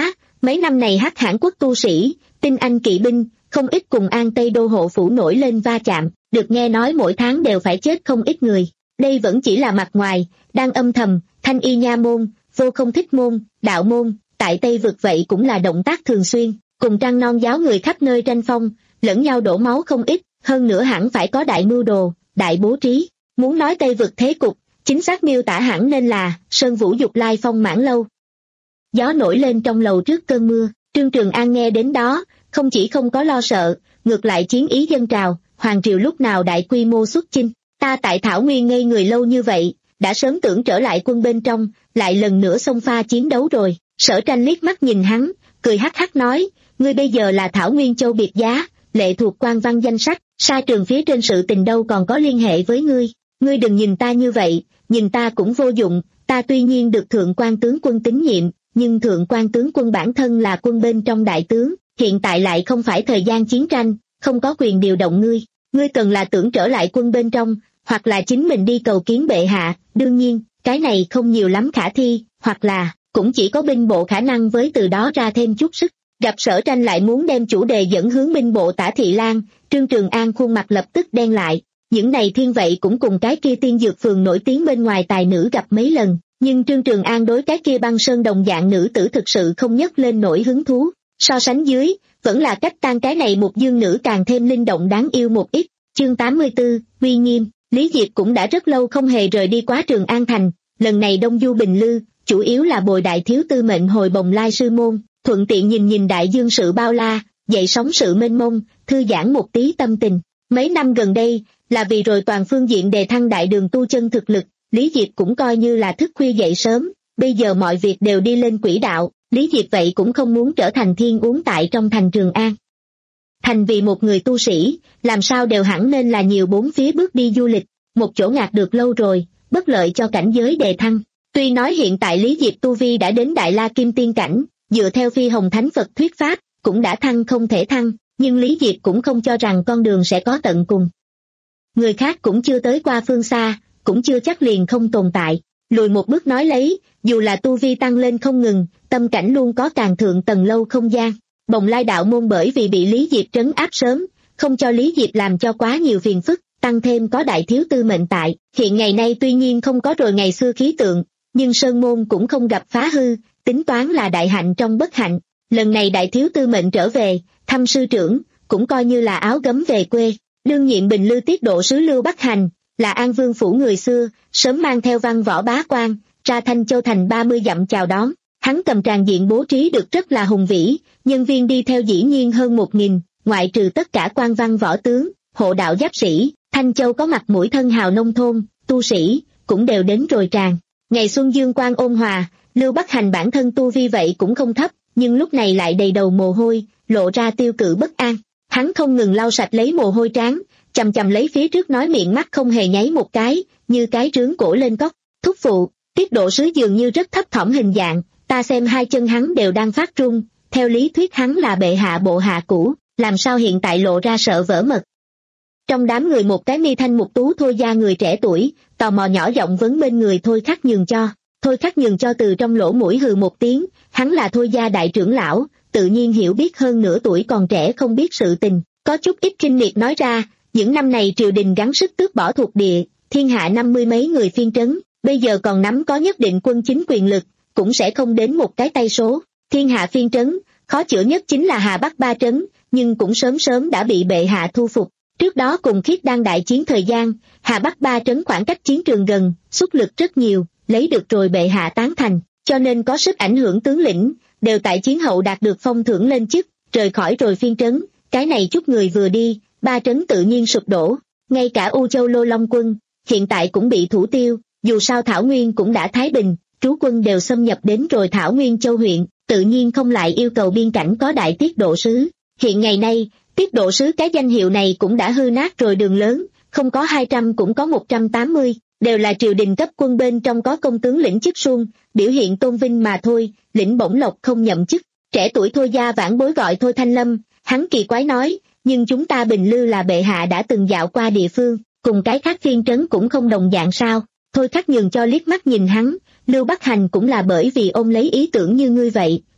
Mấy năm này Hắc Hãn quốc tu sĩ, tinh anh kỵ binh, không ít cùng An Tây đô hộ phủ nổi lên va chạm, được nghe nói mỗi tháng đều phải chết không ít người. Đây vẫn chỉ là mặt ngoài, đang âm thầm, Thanh Y Nha môn, Vô Không Thích môn, Đạo môn, tại Tây vực vậy cũng là động tác thường xuyên, cùng Trăng Non giáo người khắp nơi tranh phong, lẫn nhau đổ máu không ít, hơn nữa hẳn phải có đại mưu đồ, đại bố trí. Muốn nói Tây vực thế cục, chính xác miêu tả hẳn nên là Sơn Vũ Dục Lai Phong Mãn Lâu. Gió nổi lên trong lầu trước cơn mưa, Trương Trường An nghe đến đó, không chỉ không có lo sợ, ngược lại chiến ý dâng trào, hoàng triều lúc nào đại quy mô xuất chinh, ta tại Thảo Nguyên ngây người lâu như vậy, đã sớm tưởng trở lại quân bên trong, lại lần nữa xông pha chiến đấu rồi. Sở Tranh liếc mắt nhìn hắn, cười hắc hắc nói, ngươi bây giờ là Thảo Nguyên Châu biệt giá, lệ thuộc quan văn danh sách, sa trường phía trên sự tình đâu còn có liên hệ với ngươi, ngươi đừng nhìn ta như vậy, nhìn ta cũng vô dụng, ta tuy nhiên được thượng quan tướng quân tín nhiệm, nhưng thượng quan tướng quân bản thân là quân bên trong đại tướng, hiện tại lại không phải thời gian chiến tranh, không có quyền điều động ngươi, ngươi cần là tưởng trở lại quân bên trong, hoặc là chính mình đi cầu kiến bệ hạ, đương nhiên, cái này không nhiều lắm khả thi, hoặc là, cũng chỉ có binh bộ khả năng với từ đó ra thêm chút sức. Gặp Sở Tranh lại muốn đem chủ đề dẫn hướng binh bộ Tả Thị Lan, Trương Trường An khuôn mặt lập tức đen lại, những này thiên vậy cũng cùng cái kia tiên dược phường nổi tiếng bên ngoài tài nữ gặp mấy lần, nhưng Trương Trường An đối cái kia băng sơn đồng dạng nữ tử thực sự không nhấc lên nổi hứng thú, so sánh dưới, vẫn là cách tan cái này một dương nữ càng thêm linh động đáng yêu một ít. Chương tám mươi tư, uy nghiêm. Lý Diệp cũng đã rất lâu không hề rời đi quá Trường An thành, lần này đông du bình lư, chủ yếu là bồi đại thiếu tư mệnh hồi Bồng Lai sư môn, thuận tiện nhìn nhìn đại dương sự bao la, dậy sóng sự mênh mông, thư giãn một tí tâm tình. Mấy năm gần đây, là vì rồi toàn phương diện đề thăng đại đường tu chân thực lực, Lý Diệp cũng coi như là thức khuya dậy sớm, bây giờ mọi việc đều đi lên quỹ đạo, Lý Diệp vậy cũng không muốn trở thành thiên uống tại trong thành Trường An. Thành vì một người tu sĩ, làm sao đều hẳn nên là nhiều bốn phía bước đi du lịch, một chỗ ngạc được lâu rồi, bất lợi cho cảnh giới đề thăng. Tuy nói hiện tại Lý Diệp tu vi đã đến Đại La Kim Tiên cảnh, dựa theo Phi Hồng Thánh Phật thuyết pháp, cũng đã thăng không thể thăng, nhưng Lý Diệp cũng không cho rằng con đường sẽ có tận cùng. Người khác cũng chưa tới qua phương xa, cũng chưa chắc liền không tồn tại. Lùi một bước nói lấy, dù là tu vi tăng lên không ngừng, tâm cảnh luôn có càng thượng tầng lâu không gian. Bồng Lai đạo môn bởi vì bị Lý Diệp trấn áp sớm, không cho Lý Diệp làm cho quá nhiều phiền phức, tăng thêm có đại thiếu tư mệnh tại, hiện ngày nay tuy nhiên không có rồi ngày xưa khí tượng, nhưng sơn môn cũng không gặp phá hư, tính toán là đại hạnh trong bất hạnh. Lần này đại thiếu tư mệnh trở về, thăm sư trưởng, cũng coi như là áo gấm về quê. Đương nhiệm Bình Lư tiết độ sứ Lưu Bắc Hành, là An Vương phủ người xưa, sớm mang theo văn võ bá quan, ra Thanh Châu thành ba mươi dặm chào đón. Hắn cầm tràng diện bố trí được rất là hùng vĩ, nhân viên đi theo dĩ nhiên hơn một nghìn, ngoại trừ tất cả quan văn võ tướng, hộ đạo giáp sĩ, Thanh Châu có mặt mũi thân hào nông thôn, tu sĩ, cũng đều đến rồi tràng. Ngày xuân dương quang ôn hòa, Lưu Bắc Hành bản thân tu vi vậy cũng không thấp, nhưng lúc này lại đầy đầu mồ hôi, lộ ra tiêu cự bất an. Hắn không ngừng lau sạch lấy mồ hôi trán, chầm chầm lấy phía trước nói miệng mắt không hề nháy một cái, như cái trướng cổ lên cốc. Thúc phụ, tiết độ sứ dường như rất thấp thỏm hình dạng, ta xem hai chân hắn đều đang phát run, theo lý thuyết hắn là bệ hạ bộ hạ cũ, làm sao hiện tại lộ ra sợ vỡ mật. Trong đám người một cái mi thanh mục tú Thôi gia người trẻ tuổi, tò mò nhỏ giọng vấn bên người Thôi Khắc Nhường Cho. Thôi Khắc Nhường Cho từ trong lỗ mũi hừ một tiếng, hắn là Thôi gia đại trưởng lão, tự nhiên hiểu biết hơn nửa tuổi còn trẻ không biết sự tình, có chút ít kinh liệt nói ra, những năm này triều đình gắng sức tước bỏ thuộc địa, thiên hạ năm mươi mấy người phiên trấn, bây giờ còn nắm có nhất định quân chính quyền lực, cũng sẽ không đến một cái tay số. Thiên hạ phiên trấn, khó chữa nhất chính là Hà Bắc ba trấn, nhưng cũng sớm sớm đã bị bệ hạ thu phục. Trước đó cùng Khiết Đan đại chiến thời gian, Hà Bắc ba trấn khoảng cách chiến trường gần, xuất lực rất nhiều, lấy được rồi bệ hạ tán thành, cho nên có sức ảnh hưởng tướng lĩnh, đều tại chiến hậu đạt được phong thưởng lên chức, rời khỏi rồi phiên trấn, cái này chút người vừa đi, ba trấn tự nhiên sụp đổ, ngay cả U Châu Lô Long quân, hiện tại cũng bị thủ tiêu, dù sao Thảo Nguyên cũng đã thái bình, trú quân đều xâm nhập đến rồi Thảo Nguyên Châu huyện, tự nhiên không lại yêu cầu biên cảnh có đại tiết độ sứ. Hiện ngày nay, tiết độ sứ cái danh hiệu này cũng đã hư nát rồi, đường lớn, không có hai trăm cũng có một trăm tám mươi, đều là triều đình cấp quân bên trong có công tướng lĩnh chức suông, biểu hiện tôn vinh mà thôi, lĩnh bổng lộc không nhậm chức. Trẻ tuổi Thôi gia vãn bối gọi Thôi Thanh Lâm, hắn kỳ quái nói, nhưng chúng ta Bình Lư là bệ hạ đã từng dạo qua địa phương, cùng cái khác phiên trấn cũng không đồng dạng sao. Thôi Khắc Nhường Cho liếc mắt nhìn hắn, Lưu Bắc Hành cũng là bởi vì ôm lấy ý tưởng như ngươi vậy,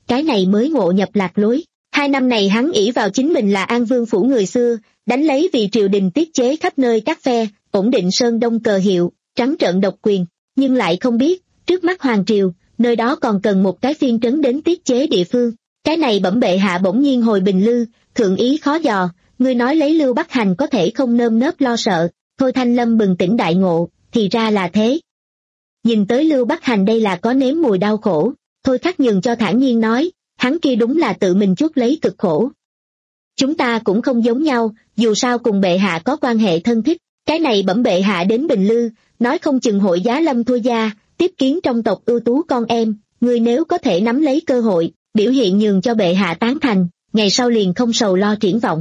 cái này mới ngộ nhập lạc lối. Hai năm này hắn ỷ vào chính mình là An Vương phủ người xưa, đánh lấy vì triều đình tiết chế khắp nơi các phe, ổn định Sơn Đông cờ hiệu, trắng trợn độc quyền, nhưng lại không biết, trước mắt hoàng triều, nơi đó còn cần một cái phiên trấn đến tiết chế địa phương. Cái này bẩm bệ hạ bỗng nhiên hồi bình lư, thượng ý khó dò, ngươi nói lấy Lưu Bắc Hành có thể không nơm nớp lo sợ. Thôi Thanh Lâm bừng tỉnh đại ngộ, thì ra là thế. Nhìn tới Lưu Bắc Hành đây là có nếm mùi đau khổ, Thôi Khắc Nhường cho thản nhiên nói, hắn kia đúng là tự mình chuốc lấy cực khổ. Chúng ta cũng không giống nhau, dù sao cùng bệ hạ có quan hệ thân thích, cái này bẩm bệ hạ đến Bình Lư, nói không chừng hội giá lâm Thôi gia, tiếp kiến trong tộc ưu tú con em, ngươi nếu có thể nắm lấy cơ hội, biểu hiện nhường cho bệ hạ tán thành, ngày sau liền không sầu lo triển vọng.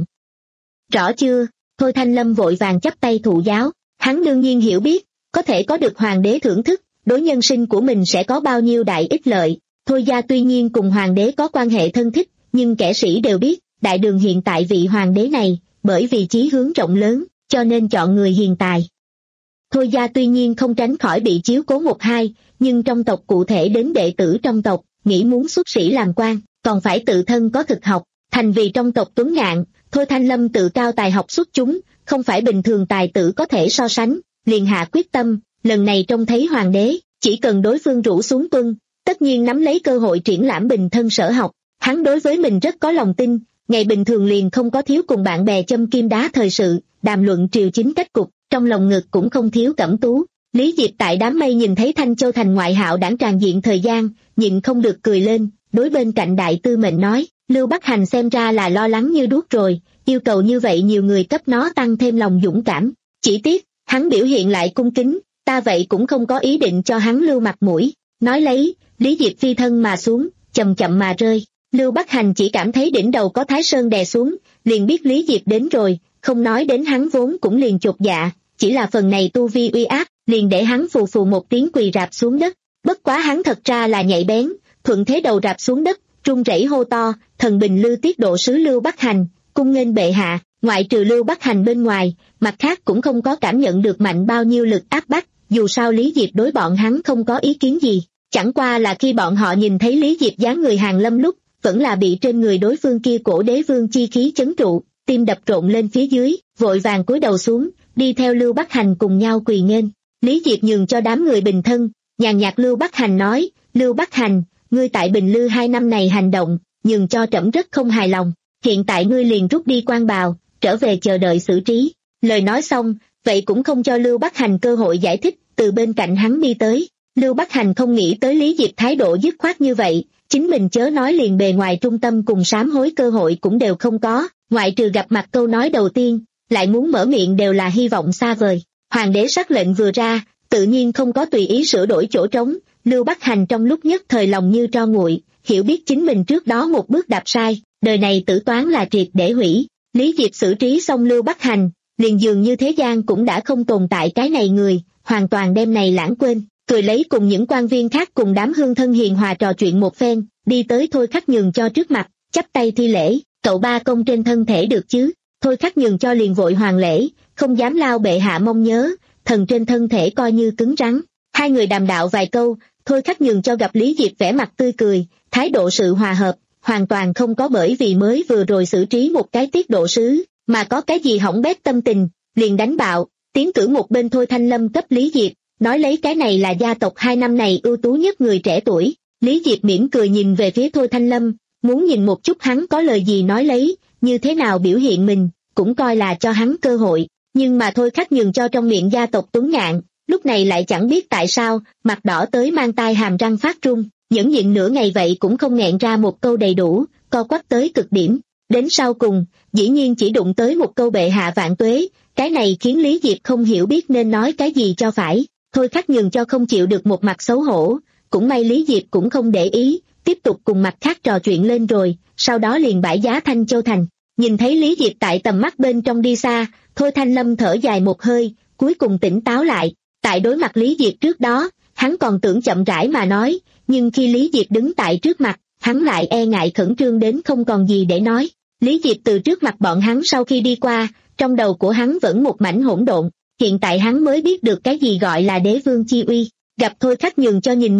Rõ chưa? Thôi Thanh Lâm vội vàng chắp tay thụ giáo, hắn đương nhiên hiểu biết, có thể có được hoàng đế thưởng thức, đối nhân sinh của mình sẽ có bao nhiêu đại ích lợi. Thôi gia tuy nhiên cùng hoàng đế có quan hệ thân thích, nhưng kẻ sĩ đều biết, đại đường hiện tại vị hoàng đế này, bởi vì chí hướng rộng lớn, cho nên chọn người hiền tài. Thôi gia tuy nhiên không tránh khỏi bị chiếu cố một hai, nhưng trong tộc cụ thể đến đệ tử trong tộc, nghĩ muốn xuất sĩ làm quan, còn phải tự thân có thực học, thành vì trong tộc tuấn ngạn. Thôi Thanh Lâm tự cao tài học xuất chúng, không phải bình thường tài tử có thể so sánh, liền hạ quyết tâm, lần này trông thấy hoàng đế, chỉ cần đối phương rủ xuống tuân, tất nhiên nắm lấy cơ hội triển lãm bình thân sở học. Hắn đối với mình rất có lòng tin, ngày bình thường liền không có thiếu cùng bạn bè châm kim đá thời sự, đàm luận triều chính cách cục, trong lòng ngực cũng không thiếu cẩm tú. Lý Diệp tại đám mây nhìn thấy Thanh Châu thành ngoại hạo đảng tràn diện thời gian, nhịn không được cười lên, đối bên cạnh đại tư mệnh nói, Lưu Bắc Hành xem ra là lo lắng như đuốc rồi, yêu cầu như vậy nhiều người cấp nó tăng thêm lòng dũng cảm. Chỉ tiếc, hắn biểu hiện lại cung kính, ta vậy cũng không có ý định cho hắn lưu mặt mũi. Nói lấy, Lý Diệp phi thân mà xuống, chậm chậm mà rơi. Lưu Bắc Hành chỉ cảm thấy đỉnh đầu có Thái Sơn đè xuống, liền biết Lý Diệp đến rồi, không nói đến hắn vốn cũng liền chột dạ, chỉ là phần này tu vi uy áp, liền để hắn phù phù một tiếng quỳ rạp xuống đất. Bất quá hắn thật ra là nhạy bén, thuận thế đầu rạp xuống đất, run rẩy hô to, thần Bình Lư tiết độ sứ Lưu Bắc Hành, cung nghênh bệ hạ. Ngoại trừ Lưu Bắc Hành bên ngoài, mặt khác cũng không có cảm nhận được mạnh bao nhiêu lực áp bách, dù sao Lý Diệp đối bọn hắn không có ý kiến gì, chẳng qua là khi bọn họ nhìn thấy Lý Diệp dáng người hàng lâm lúc, vẫn là bị trên người đối phương kia cổ đế vương chi khí chấn trụ, tim đập rộn lên phía dưới, vội vàng cúi đầu xuống, đi theo Lưu Bắc Hành cùng nhau quỳ nghênh. Lý Diệp nhường cho đám người bình thân, nhàn nhạt Lưu Bắc Hành nói, Lưu Bắc Hành, ngươi tại Bình Lư hai năm này hành động, nhường cho trẫm rất không hài lòng, hiện tại ngươi liền rút đi quan bào, trở về chờ đợi xử trí. Lời nói xong, vậy cũng không cho Lưu Bắc Hành cơ hội giải thích, từ bên cạnh hắn đi tới. Lưu Bắc Hành không nghĩ tới Lý Diệp thái độ dứt khoát như vậy, chính mình chớ nói liền bề ngoài trung tâm cùng sám hối cơ hội cũng đều không có, ngoại trừ gặp mặt câu nói đầu tiên, lại muốn mở miệng đều là hy vọng xa vời. Hoàng đế sắc lệnh vừa ra, tự nhiên không có tùy ý sửa đổi chỗ trống, Lưu Bắc Hành trong lúc nhất thời lòng như tro nguội, hiểu biết chính mình trước đó một bước đạp sai, đời này tử toán là triệt để hủy. Lý Diệp xử trí xong Lưu Bắc Hành, liền dường như thế gian cũng đã không tồn tại cái này người, hoàn toàn đem này lãng quên, cười lấy cùng những quan viên khác cùng đám hương thân hiền hòa trò chuyện một phen, đi tới Thôi Khắc Nhường cho trước mặt, chắp tay thi lễ, cậu ba công trên thân thể được chứ? Thôi Khắc Nhường cho liền vội hoàn lễ, không dám lao bệ hạ mong nhớ, thần trên thân thể coi như cứng rắn. Hai người đàm đạo vài câu, Thôi Khắc Nhường cho gặp Lý Diệp vẻ mặt tươi cười, thái độ sự hòa hợp, hoàn toàn không có bởi vì mới vừa rồi xử trí một cái tiết độ sứ, mà có cái gì hỏng bét tâm tình, liền đánh bạo, tiến cử một bên Thôi Thanh Lâm cấp Lý Diệp, nói lấy cái này là gia tộc hai năm này ưu tú nhất người trẻ tuổi. Lý Diệp mỉm cười nhìn về phía Thôi Thanh Lâm, muốn nhìn một chút hắn có lời gì nói lấy, như thế nào biểu hiện mình, cũng coi là cho hắn cơ hội, nhưng mà Thôi Khắc Nhường cho trong miệng gia tộc tuấn ngạn, lúc này lại chẳng biết tại sao, mặt đỏ tới mang tai hàm răng phát run, nhẫn nhịn nửa ngày vậy cũng không nghẹn ra một câu đầy đủ, co quắp tới cực điểm. Đến sau cùng, dĩ nhiên chỉ đụng tới một câu bệ hạ vạn tuế, cái này khiến Lý Diệp không hiểu biết nên nói cái gì cho phải. Thôi Khắc Nhường cho không chịu được một mặt xấu hổ, cũng may Lý Diệp cũng không để ý, tiếp tục cùng mặt khác trò chuyện lên rồi, sau đó liền bãi giá Thanh Châu thành. Nhìn thấy Lý Diệp tại tầm mắt bên trong đi xa, Thôi Thanh Lâm thở dài một hơi, cuối cùng tỉnh táo lại. Tại đối mặt Lý Diệp trước đó, hắn còn tưởng chậm rãi mà nói, nhưng khi Lý Diệp đứng tại trước mặt, hắn lại e ngại khẩn trương đến không còn gì để nói. Lý Diệp từ trước mặt bọn hắn sau khi đi qua, trong đầu của hắn vẫn một mảnh hỗn độn, hiện tại hắn mới biết được cái gì gọi là đế vương chi uy. Gặp Thôi Khắc Nhường cho nhìn mình,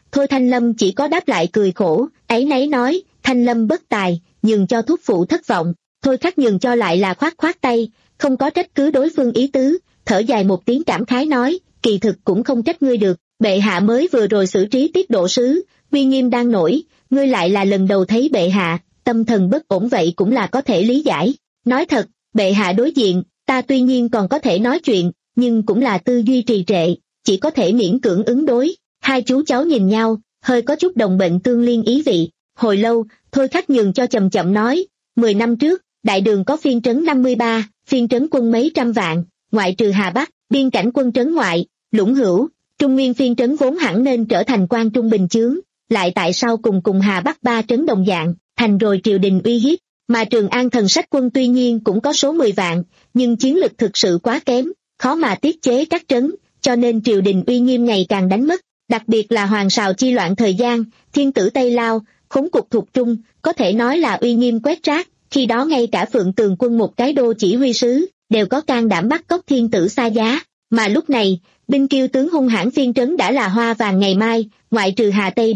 Thôi Thanh Lâm chỉ có đáp lại cười khổ, ấy nấy nói, Thanh Lâm bất tài, nhường cho thúc phụ thất vọng. Thôi Khắc nhường cho lại là khoát khoát tay, không có trách cứ đối phương ý tứ, thở dài một tiếng cảm khái nói, kỳ thực cũng không trách ngươi được, bệ hạ mới vừa rồi xử trí tiết độ sứ, uy nghiêm đang nổi, ngươi lại là lần đầu thấy bệ hạ, tâm thần bất ổn vậy cũng là có thể lý giải. Nói thật, bệ hạ đối diện, ta tuy nhiên còn có thể nói chuyện, nhưng cũng là tư duy trì trệ, chỉ có thể miễn cưỡng ứng đối. Hai chú cháu nhìn nhau, hơi có chút đồng bệnh tương liên ý vị. Hồi lâu, Thôi Khắc nhường cho chậm chậm nói, mười năm trước, đại đường có phiên trấn năm mươi ba, phiên trấn quân mấy trăm vạn, ngoại trừ Hà Bắc, biên cảnh quân trấn ngoại, Lũng Hữu, Trung Nguyên phiên trấn vốn hẳn nên trở thành quan trung bình chướng, lại tại sao cùng cùng Hà Bắc ba trấn đồng dạng, thành rồi triều đình uy hiếp, mà Trường An thần sách quân tuy nhiên cũng có số mười vạn, nhưng chiến lực thực sự quá kém, khó mà tiết chế các trấn, cho nên triều đình uy nghiêm ngày càng đánh mất, đặc biệt là Hoàng Sào chi loạn thời gian, thiên tử Tây Lao, khốn cục thuộc trung, có thể nói là uy nghiêm quét rác, khi đó ngay cả Phượng Tường quân một cái đô chỉ huy sứ, đều có can đảm bắt cóc thiên tử xa giá, mà lúc này, binh kiêu tướng hung hãn phiên trấn đã là hoa vàng ngày mai, ngoại trừ Hà Tây.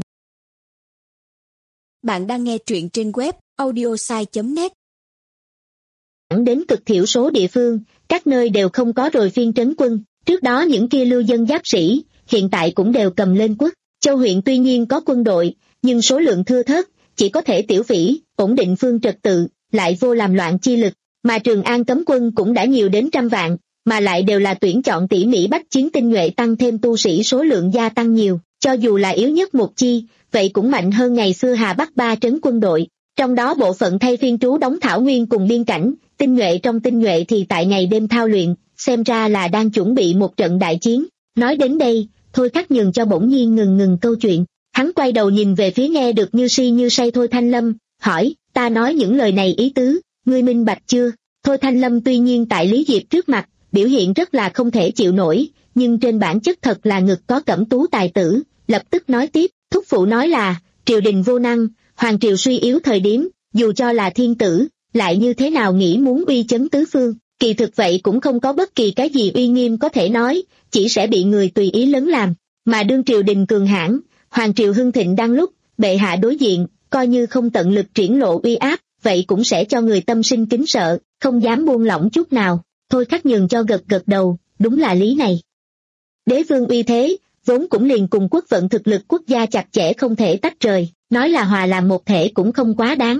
Bạn đang nghe truyện trên web audiosai chấm net. Đến cực thiểu số địa phương, các nơi đều không có rồi phiên trấn quân, trước đó những kia lưu dân giáp sĩ, hiện tại cũng đều cầm lên quốc. Châu huyện tuy nhiên có quân đội, nhưng số lượng thưa thớt, chỉ có thể tiểu phỉ, ổn định phương trật tự, lại vô làm loạn chi lực, mà Trường An cấm quân cũng đã nhiều đến trăm vạn, mà lại đều là tuyển chọn tỉ mỉ bách chiến tinh nhuệ tăng thêm tu sĩ số lượng gia tăng nhiều, cho dù là yếu nhất một chi, vậy cũng mạnh hơn ngày xưa Hà Bắc ba trấn quân đội, trong đó bộ phận thay phiên trú đóng thảo nguyên cùng biên cảnh, tinh nhuệ trong tinh nhuệ thì tại ngày đêm thao luyện, xem ra là đang chuẩn bị một trận đại chiến. Nói đến đây, Thôi Khắc nhường cho bỗng nhiên ngừng ngừng câu chuyện, hắn quay đầu nhìn về phía nghe được như si như say Thôi Thanh Lâm, hỏi, ta nói những lời này ý tứ, ngươi minh bạch chưa? Thôi Thanh Lâm tuy nhiên tại Lý Diệp trước mặt, biểu hiện rất là không thể chịu nổi, nhưng trên bản chất thật là ngực có cẩm tú tài tử, lập tức nói tiếp, thúc phụ nói là, triều đình vô năng, hoàng triều suy yếu thời điểm, dù cho là thiên tử, lại như thế nào nghĩ muốn uy chấn tứ phương, kỳ thực vậy cũng không có bất kỳ cái gì uy nghiêm có thể nói, chỉ sẽ bị người tùy ý lấn làm, mà đương triều đình cường hãn, hoàng triều hưng thịnh đang lúc, bệ hạ đối diện, coi như không tận lực triển lộ uy áp, vậy cũng sẽ cho người tâm sinh kính sợ, không dám buông lỏng chút nào. Thôi Khắc nhường cho gật gật đầu, đúng là lý này. Đế vương uy thế, vốn cũng liền cùng quốc vận thực lực quốc gia chặt chẽ không thể tách rời, nói là hòa làm một thể cũng không quá đáng.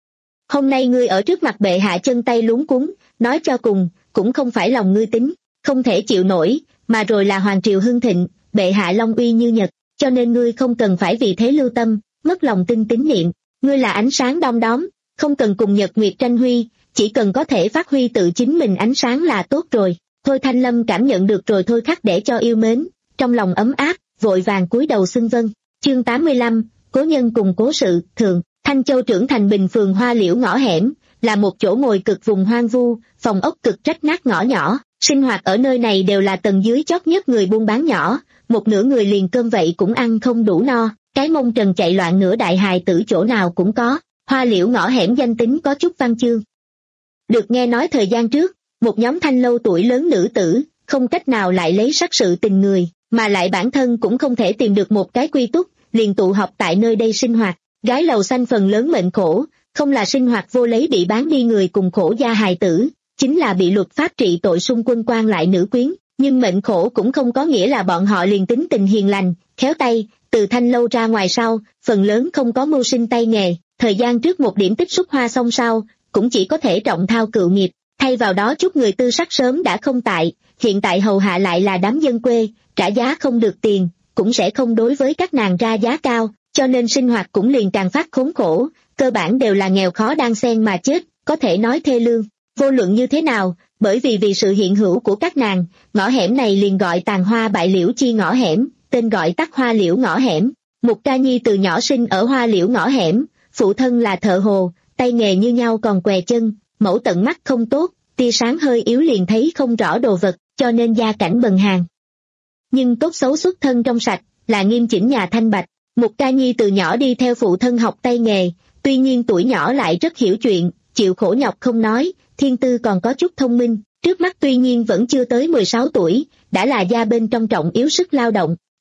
Hôm nay ngươi ở trước mặt bệ hạ chân tay luống cuống, nói cho cùng, cũng không phải lòng ngươi tính, không thể chịu nổi, mà rồi là hoàng triều hưng thịnh, bệ hạ long uy như nhật, cho nên ngươi không cần phải vì thế lưu tâm, mất lòng tin tín niệm, ngươi là ánh sáng đom đóm, không cần cùng nhật nguyệt tranh huy, chỉ cần có thể phát huy tự chính mình ánh sáng là tốt rồi. Thôi Thanh Lâm cảm nhận được rồi Thôi Khắc để cho yêu mến, trong lòng ấm áp, vội vàng cúi đầu xưng vâng. Chương tám mươi lăm, cố nhân cùng cố sự, thường, Thanh Châu trưởng thành bình phường Hoa Liễu ngõ hẻm, là một chỗ ngồi cực vùng hoang vu, phòng ốc cực rách nát ngõ nhỏ, sinh hoạt ở nơi này đều là tầng dưới chót nhất người buôn bán nhỏ, một nửa người liền cơm vậy cũng ăn không đủ no, cái mông trần chạy loạn nửa đại hài tử chỗ nào cũng có. Hoa Liễu ngõ hẻm danh tính có chút văn chương. Được nghe nói thời gian trước, một nhóm thanh lâu tuổi lớn nữ tử, không cách nào lại lấy sắc sự tình người, mà lại bản thân cũng không thể tìm được một cái quy túc, liền tụ họp tại nơi đây sinh hoạt. Gái lầu xanh phần lớn mệnh khổ, không là sinh hoạt vô lấy bị bán đi người cùng khổ gia hài tử, chính là bị luật pháp trị tội xung quân quan lại nữ quyến, nhưng mệnh khổ cũng không có nghĩa là bọn họ liền tính tình hiền lành, khéo tay, từ thanh lâu ra ngoài sau, phần lớn không có mưu sinh tay nghề, thời gian trước một điểm tích xúc hoa xong sau, cũng chỉ có thể trọng thao cựu nghiệp, thay vào đó chút người tư sắc sớm đã không tại, hiện tại hầu hạ lại là đám dân quê, trả giá không được tiền, cũng sẽ không đối với các nàng ra giá cao, cho nên sinh hoạt cũng liền càng phát khốn khổ, cơ bản đều là nghèo khó đang xen mà chết, có thể nói thê lương. Vô luận như thế nào, bởi vì vì sự hiện hữu của các nàng, ngõ hẻm này liền gọi tàn hoa bại liễu chi ngõ hẻm, tên gọi tắt Hoa Liễu ngõ hẻm. Mục Ca Nhi từ nhỏ sinh ở Hoa Liễu ngõ hẻm, phụ thân là thợ hồ, tay nghề như nhau còn què chân, mẫu tận mắt không tốt, tia sáng hơi yếu liền thấy không rõ đồ vật, cho nên gia cảnh bần hàn. Nhưng tốt xấu xuất thân trong sạch, là nghiêm chỉnh nhà thanh bạch. Mục Ca Nhi từ nhỏ đi theo phụ thân học tay nghề, tuy nhiên tuổi nhỏ lại rất hiểu chuyện, chịu khổ nhọc không nói, thiên tư còn có chút thông minh, trước mắt tuy nhiên vẫn chưa tới mười sáu tuổi, đã là gia bên trong trọng yếu sức lao động.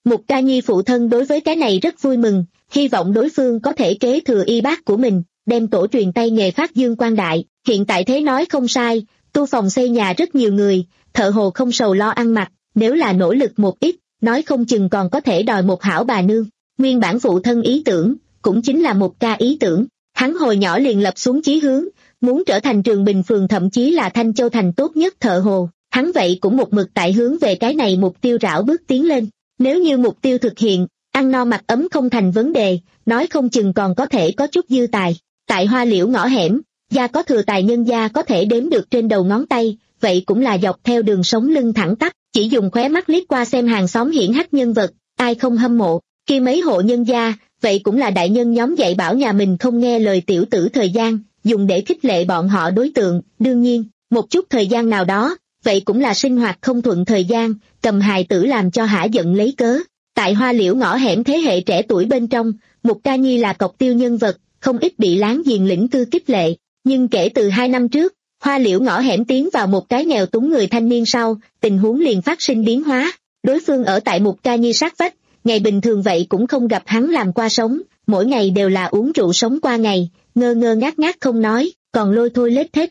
Mục Ca Nhi phụ thân đối với cái này rất vui mừng, hy vọng đối phương có thể kế thừa y bát của mình, đem tổ truyền tay nghề phát dương quang đại. Hiện tại thế nói không sai, tu phòng xây nhà rất nhiều người, thợ hồ không sầu lo ăn mặc, nếu là nỗ lực một ít, nói không chừng còn có thể đòi một hảo bà nương. Nguyên bản phụ thân ý tưởng, cũng chính là Mục Ca ý tưởng, hắn hồi nhỏ liền lập xuống chí hướng, muốn trở thành Trường Bình phường thậm chí là Thanh Châu thành tốt nhất thợ hồ, hắn vậy cũng một mực tại hướng về cái này mục tiêu rảo bước tiến lên. Nếu như mục tiêu thực hiện, ăn no mặc ấm không thành vấn đề, nói không chừng còn có thể có chút dư tài. Tại Hoa Liễu ngõ hẻm, gia có thừa tài nhân gia có thể đếm được trên đầu ngón tay, vậy cũng là dọc theo đường sống lưng thẳng tắp, chỉ dùng khóe mắt liếc qua xem hàng xóm hiển hách nhân vật, ai không hâm mộ. Khi mấy hộ nhân gia, vậy cũng là đại nhân nhóm dạy bảo nhà mình không nghe lời tiểu tử thời gian, dùng để khích lệ bọn họ đối tượng. Đương nhiên, một chút thời gian nào đó, vậy cũng là sinh hoạt không thuận thời gian, cầm hài tử làm cho hả giận lấy cớ. Tại Hoa Liễu ngõ hẻm thế hệ trẻ tuổi bên trong, Mục Ca Nhi là cọc tiêu nhân vật, không ít bị láng giềng lĩnh cư khích lệ. Nhưng kể từ hai năm trước, Hoa Liễu ngõ hẻm tiến vào một cái nghèo túng người thanh niên sau, tình huống liền phát sinh biến hóa. Đối phương ở tại Mục Ca Nhi sát vách, ngày bình thường vậy cũng không gặp hắn làm qua sống, mỗi ngày đều là uống rượu sống qua ngày, ngơ ngơ ngác ngác không nói, còn lôi thôi lết thết.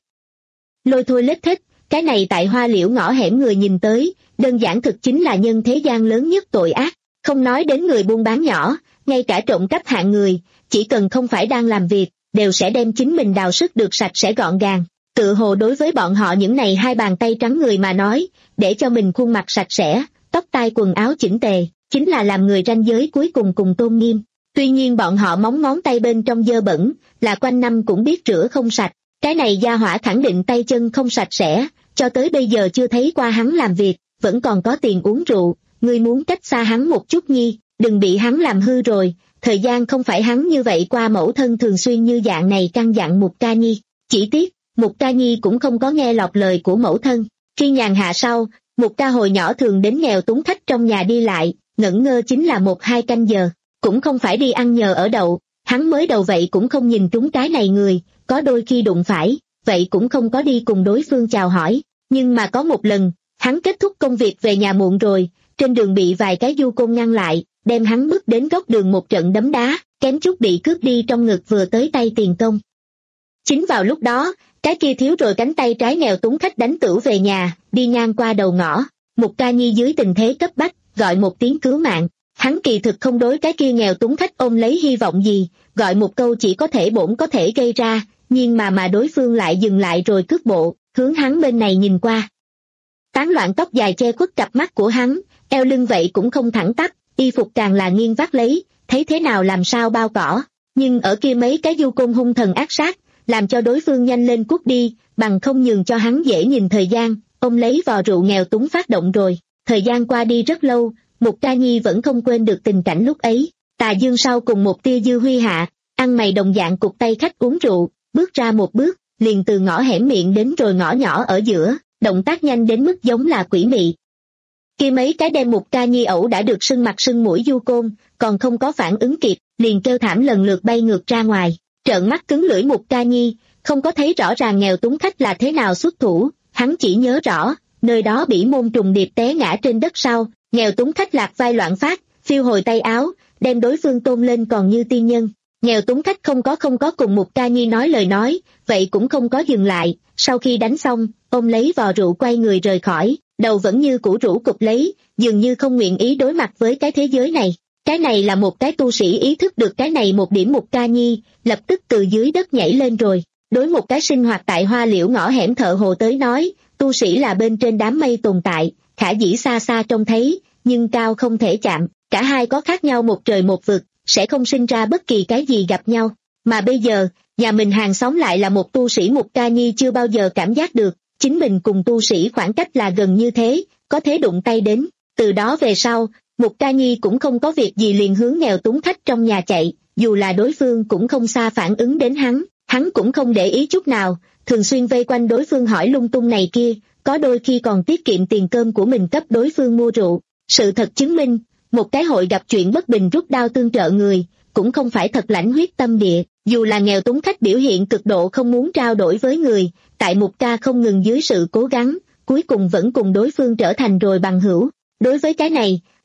Lôi thôi lết thết, cái này tại Hoa Liễu ngõ hẻm người nhìn tới, đơn giản thực chính là nhân thế gian lớn nhất tội ác, không nói đến người buôn bán nhỏ, ngay cả trộm cắp hạng người, chỉ cần không phải đang làm việc, đều sẽ đem chính mình đào sức được sạch sẽ gọn gàng. Tự hồ đối với bọn họ những này hai bàn tay trắng người mà nói, để cho mình khuôn mặt sạch sẽ, tóc tai quần áo chỉnh tề, chính là làm người ranh giới cuối cùng cùng tôn nghiêm. Tuy nhiên bọn họ móng ngón tay bên trong dơ bẩn, là quanh năm cũng biết rửa không sạch, cái này gia hỏa khẳng định tay chân không sạch sẽ, cho tới bây giờ chưa thấy qua hắn làm việc, vẫn còn có tiền uống rượu, ngươi muốn cách xa hắn một chút nhi, đừng bị hắn làm hư rồi. Thời gian không phải hắn như vậy qua, mẫu thân thường xuyên như dạng này căn dặn Mục Ca Nhi, chỉ tiếc, Mục Ca Nhi cũng không có nghe lọt lời của mẫu thân. Khi nhàn hạ sau, Mục Ca hồi nhỏ thường đến nghèo túng khách trong nhà đi lại, ngẩn ngơ chính là một hai canh giờ, cũng không phải đi ăn nhờ ở đậu, hắn mới đầu vậy cũng không nhìn trúng cái này người, có đôi khi đụng phải, vậy cũng không có đi cùng đối phương chào hỏi, nhưng mà có một lần, hắn kết thúc công việc về nhà muộn rồi, trên đường bị vài cái du côn ngăn lại, đem hắn bước đến góc đường một trận đấm đá, kém chút bị cướp đi trong ngực vừa tới tay tiền công. Chính vào lúc đó, cái kia thiếu rồi cánh tay trái nghèo túng khách đánh tửu về nhà, đi ngang qua đầu ngõ, Mục Ca Nhi dưới tình thế cấp bách, gọi một tiếng cứu mạng. Hắn kỳ thực không đối cái kia nghèo túng khách ôm lấy hy vọng gì, gọi một câu chỉ có thể bổn có thể gây ra, nhưng mà mà đối phương lại dừng lại rồi cước bộ, hướng hắn bên này nhìn qua. Tán loạn tóc dài che khuất cặp mắt của hắn, eo lưng vậy cũng không thẳng tắp, y phục càng là nghiêng vắt lấy, thấy thế nào làm sao bao cỏ, nhưng ở kia mấy cái du côn hung thần ác sát, làm cho đối phương nhanh lên cút đi, bằng không nhường cho hắn dễ nhìn thời gian, ông lấy vò rượu nghèo túng phát động rồi. Thời gian qua đi rất lâu, Mục Ca Nhi vẫn không quên được tình cảnh lúc ấy, tà dương sau cùng một tia dư huy hạ, ăn mày đồng dạng cụt tay khách uống rượu, bước ra một bước, liền từ ngõ hẻm miệng đến rồi ngõ nhỏ ở giữa, động tác nhanh đến mức giống là quỷ mị. Kia mấy cái đem Mục Ca Nhi ẩu đã được sưng mặt sưng mũi du côn, còn không có phản ứng kịp, liền kêu thảm lần lượt bay ngược ra ngoài, trợn mắt cứng lưỡi Mục Ca Nhi, không có thấy rõ ràng nghèo túng khách là thế nào xuất thủ, hắn chỉ nhớ rõ, nơi đó bỉ môn trùng điệp té ngã trên đất sau, nghèo túng khách lạc vai loạn phát, phiêu hồi tay áo, đem đối phương tôn lên còn như tiên nhân. Nghèo túng khách không có không có cùng Mục Ca Nhi nói lời nói, vậy cũng không có dừng lại, sau khi đánh xong, ôm lấy vò rượu quay người rời khỏi, đầu vẫn như củ rũ cụp lấy, dường như không nguyện ý đối mặt với cái thế giới này. Cái này là một cái tu sĩ ý thức được cái này một điểm Mục Ca Nhi, lập tức từ dưới đất nhảy lên rồi. Đối một cái sinh hoạt tại Hoa Liễu ngõ hẻm thợ hồ tới nói, tu sĩ là bên trên đám mây tồn tại, khả dĩ xa xa trông thấy, nhưng cao không thể chạm, cả hai có khác nhau một trời một vực, sẽ không sinh ra bất kỳ cái gì gặp nhau. Mà bây giờ, nhà mình hàng xóm lại là một tu sĩ. Mục Ca Nhi chưa bao giờ cảm giác được, chính mình cùng tu sĩ khoảng cách là gần như thế, có thể đụng tay đến. Từ đó về sau, Mục Ca Nhi cũng không có việc gì liền hướng nghèo túng khách trong nhà chạy, dù là đối phương cũng không xa phản ứng đến hắn, hắn cũng không để ý chút nào, thường xuyên vây quanh đối phương hỏi lung tung này kia, có đôi khi còn tiết kiệm tiền cơm của mình cấp đối phương mua rượu. Sự thật chứng minh, một cái hội gặp chuyện bất bình rút đao tương trợ người, cũng không phải thật lãnh huyết tâm địa, dù là nghèo túng khách biểu hiện cực độ không muốn trao đổi với người, tại Mục Ca không ngừng dưới sự cố gắng, cuối cùng vẫn cùng đối phương trở thành rồi bằng hữu. Đối với cái này,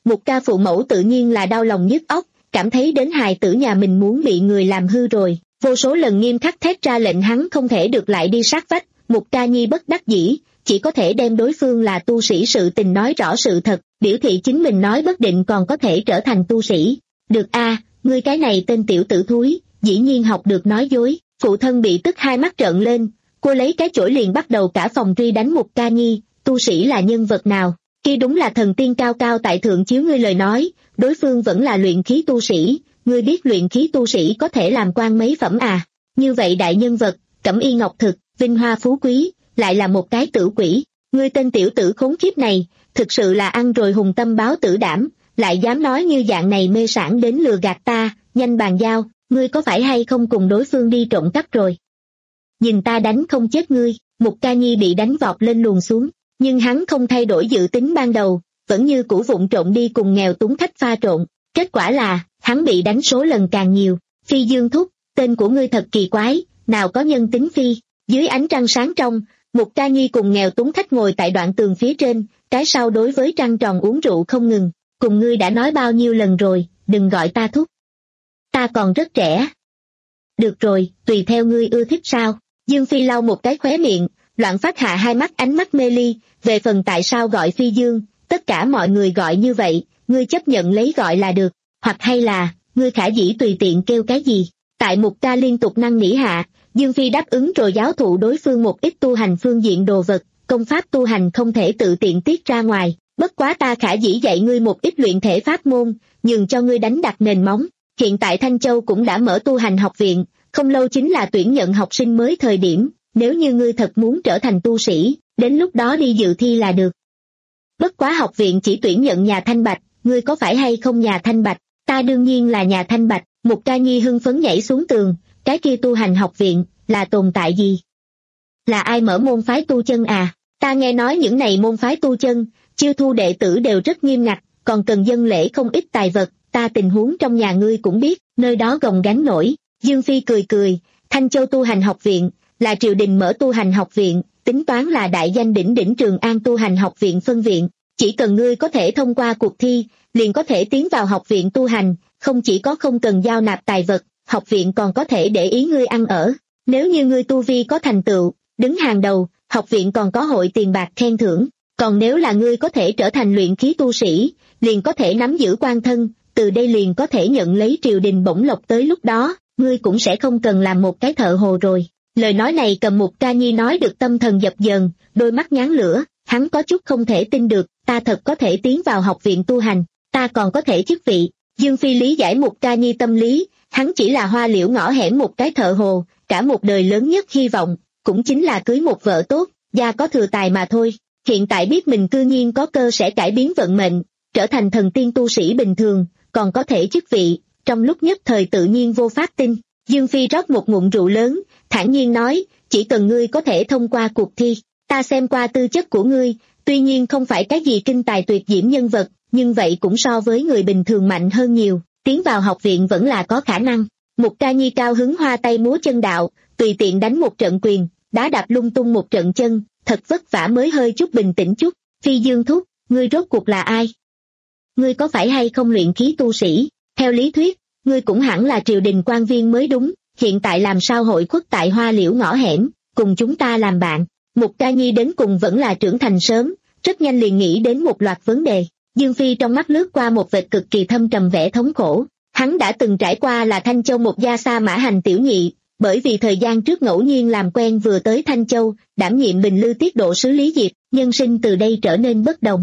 Một ca phụ mẫu tự nhiên là đau lòng nhức óc, cảm thấy đến hài tử nhà mình muốn bị người làm hư rồi, vô số lần nghiêm khắc thét ra lệnh hắn không thể được lại đi sát vách. Mục Ca Nhi bất đắc dĩ, chỉ có thể đem đối phương là tu sĩ sự tình nói rõ sự thật, biểu thị chính mình nói bất định còn có thể trở thành tu sĩ. Được a, ngươi cái này tên tiểu tử thúi, dĩ nhiên học được nói dối. Phụ thân bị tức hai mắt trợn lên, cô lấy cái chổi liền bắt đầu cả phòng truy đánh Mục Ca Nhi. Tu sĩ là nhân vật nào? Khi đúng là thần tiên cao cao tại thượng chiếu ngươi lời nói, đối phương vẫn là luyện khí tu sĩ, ngươi biết luyện khí tu sĩ có thể làm quan mấy phẩm à? Như vậy đại nhân vật, cẩm y ngọc thực, vinh hoa phú quý, lại là một cái tử quỷ. Ngươi tên tiểu tử khốn kiếp này, thực sự là ăn rồi hùng tâm báo tử đảm, lại dám nói như dạng này mê sảng đến lừa gạt ta, nhanh bàn giao, ngươi có phải hay không cùng đối phương đi trộm cắp rồi? Nhìn ta đánh không chết ngươi. Mục Ca Nhi bị đánh vọt lên luồn xuống, nhưng hắn không thay đổi dự tính ban đầu, vẫn như cũ vụng trộm đi cùng nghèo túng khách pha trộn. Kết quả là, hắn bị đánh số lần càng nhiều. Phi Dương thúc, tên của ngươi thật kỳ quái, nào có nhân tính phi. Dưới ánh trăng sáng trong, Mục Ca Nhi cùng nghèo túng khách ngồi tại đoạn tường phía trên, cái sau đối với trăng tròn uống rượu không ngừng. Cùng ngươi đã nói bao nhiêu lần rồi, đừng gọi ta thúc. Ta còn rất trẻ. Được rồi, tùy theo ngươi ưa thích sao. Dương Phi lau một cái khóe miệng, loạn phát hạ hai mắt ánh mắt mê ly, về phần tại sao gọi Phi Dương, tất cả mọi người gọi như vậy, ngươi chấp nhận lấy gọi là được, hoặc hay là, ngươi khả dĩ tùy tiện kêu cái gì. Tại Mục Ca liên tục năn nỉ hạ, Dương Phi đáp ứng rồi giáo thụ đối phương một ít tu hành phương diện đồ vật, công pháp tu hành không thể tự tiện tiết ra ngoài, bất quá ta khả dĩ dạy ngươi một ít luyện thể pháp môn, nhường cho ngươi đánh đặt nền móng. Hiện tại Thanh Châu cũng đã mở tu hành học viện, không lâu chính là tuyển nhận học sinh mới thời điểm, nếu như ngươi thật muốn trở thành tu sĩ, đến lúc đó đi dự thi là được. Bất quá học viện chỉ tuyển nhận nhà thanh bạch, ngươi có phải hay không nhà thanh bạch? Ta đương nhiên là nhà thanh bạch. Mục Ca Nhi hưng phấn nhảy xuống tường, cái kia tu hành học viện, là tồn tại gì? Là ai mở môn phái tu chân à? Ta nghe nói những này môn phái tu chân, chiêu thu đệ tử đều rất nghiêm ngặt, còn cần dâng lễ không ít tài vật, ta tình huống trong nhà ngươi cũng biết, nơi đó gồng gánh nổi. Dương Phi cười cười, Thanh Châu tu hành học viện, là triều đình mở tu hành học viện, tính toán là đại danh đỉnh đỉnh Trường An tu hành học viện phân viện, chỉ cần ngươi có thể thông qua cuộc thi, liền có thể tiến vào học viện tu hành, không chỉ có không cần giao nạp tài vật, học viện còn có thể để ý ngươi ăn ở, nếu như ngươi tu vi có thành tựu, đứng hàng đầu, học viện còn có hội tiền bạc khen thưởng, còn nếu là ngươi có thể trở thành luyện khí tu sĩ, liền có thể nắm giữ quan thân, từ đây liền có thể nhận lấy triều đình bổng lộc, tới lúc đó, ngươi cũng sẽ không cần làm một cái thợ hồ rồi. Lời nói này cầm Mục Ca Nhi nói được tâm thần dập dờn, đôi mắt nhán lửa, hắn có chút không thể tin được, ta thật có thể tiến vào học viện tu hành, ta còn có thể chức vị. Dương Phi lý giải Mục Ca Nhi tâm lý, hắn chỉ là hoa liễu ngõ hẻm một cái thợ hồ, cả một đời lớn nhất hy vọng, cũng chính là cưới một vợ tốt, gia có thừa tài mà thôi. Hiện tại biết mình cư nhiên có cơ sẽ cải biến vận mệnh, trở thành thần tiên tu sĩ bình thường, còn có thể chức vị, trong lúc nhất thời tự nhiên vô pháp tin. Dương Phi rót một ngụm rượu lớn, thản nhiên nói, chỉ cần ngươi có thể thông qua cuộc thi, ta xem qua tư chất của ngươi, tuy nhiên không phải cái gì kinh tài tuyệt diễm nhân vật, nhưng vậy cũng so với người bình thường mạnh hơn nhiều, tiến vào học viện vẫn là có khả năng. Mục Ca Nhi cao hứng hoa tay múa chân đạo, tùy tiện đánh một trận quyền, đá đạp lung tung một trận chân, thật vất vả mới hơi chút bình tĩnh chút. Phi Dương thúc, ngươi rốt cuộc là ai? Ngươi có phải hay không luyện khí tu sĩ? Theo lý thuyết, ngươi cũng hẳn là triều đình quan viên mới đúng, hiện tại làm sao hội khuất tại hoa liễu ngõ hẻm, cùng chúng ta làm bạn. Mục Ca Nhi đến cùng vẫn là trưởng thành sớm, rất nhanh liền nghĩ đến một loạt vấn đề. Dương Phi trong mắt lướt qua một vệt cực kỳ thâm trầm vẻ thống khổ, hắn đã từng trải qua là Thanh Châu một gia sa mã hành tiểu nhị, bởi vì thời gian trước ngẫu nhiên làm quen vừa tới Thanh Châu, đảm nhiệm Bình Lư tiết độ sứ Lý Diệp, nhân sinh từ đây trở nên bất đồng.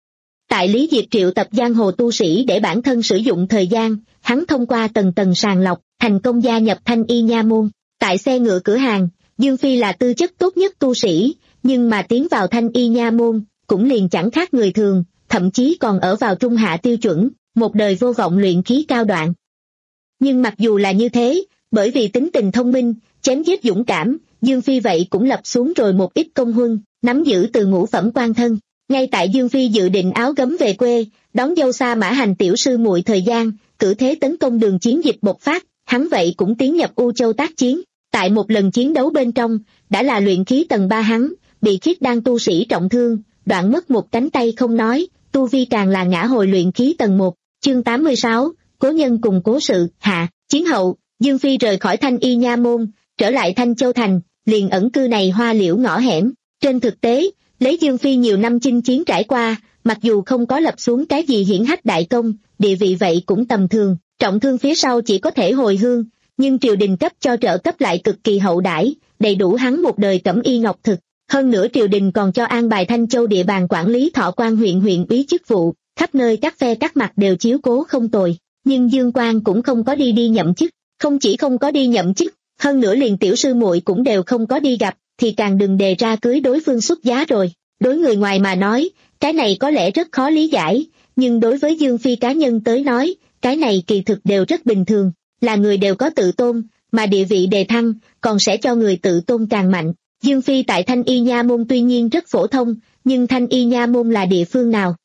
Tại Lý Diệp triệu tập giang hồ tu sĩ để bản thân sử dụng thời gian, hắn thông qua tầng tầng sàng lọc, thành công gia nhập Thanh Y Nha môn. Tại xe ngựa cửa hàng, Dương Phi là tư chất tốt nhất tu sĩ, nhưng mà tiến vào Thanh Y Nha môn, cũng liền chẳng khác người thường, thậm chí còn ở vào trung hạ tiêu chuẩn, một đời vô vọng luyện khí cao đoạn. Nhưng mặc dù là như thế, bởi vì tính tình thông minh, chém giết dũng cảm, Dương Phi vậy cũng lập xuống rồi một ít công huân, nắm giữ từ ngũ phẩm quan thân. Ngay tại Dương Phi dự định áo gấm về quê, đón dâu sa mã hành tiểu sư muội thời gian, cử thế tấn công đường chiến dịch bộc phát, hắn vậy cũng tiến nhập U Châu tác chiến. Tại một lần chiến đấu bên trong, đã là luyện khí tầng ba hắn, bị khiết đan tu sĩ trọng thương, đoạn mất một cánh tay không nói, tu vi càng là ngã hồi luyện khí tầng một. Chương tám mươi sáu, Cố nhân cùng cố sự, hạ. Chiến hậu, Dương Phi rời khỏi Thanh Y Nha Môn, trở lại Thanh Châu Thành, liền ẩn cư này hoa liễu ngõ hẻm. Trên thực tế, lấy Dương Phi nhiều năm chinh chiến trải qua, mặc dù không có lập xuống cái gì hiển hách đại công, địa vị vậy cũng tầm thường, trọng thương phía sau chỉ có thể hồi hương, nhưng triều đình cấp cho trợ cấp lại cực kỳ hậu đãi, đầy đủ hắn một đời cẩm y ngọc thực. Hơn nữa triều đình còn cho an bài Thanh Châu địa bàn quản lý Thọ Quan huyện huyện úy chức vụ, khắp nơi các phe các mặt đều chiếu cố không tồi. Nhưng Dương Quang cũng không có đi đi nhậm chức, không chỉ không có đi nhậm chức, hơn nữa liền tiểu sư muội cũng đều không có đi gặp, thì càng đừng đề ra cưới đối phương xuất giá rồi. Đối người ngoài mà nói, cái này có lẽ rất khó lý giải, nhưng đối với Dương Phi cá nhân tới nói, cái này kỳ thực đều rất bình thường, là người đều có tự tôn, mà địa vị đề thăng, còn sẽ cho người tự tôn càng mạnh. Dương Phi tại Thanh Y Nha Môn tuy nhiên rất phổ thông, nhưng Thanh Y Nha Môn là địa phương nào?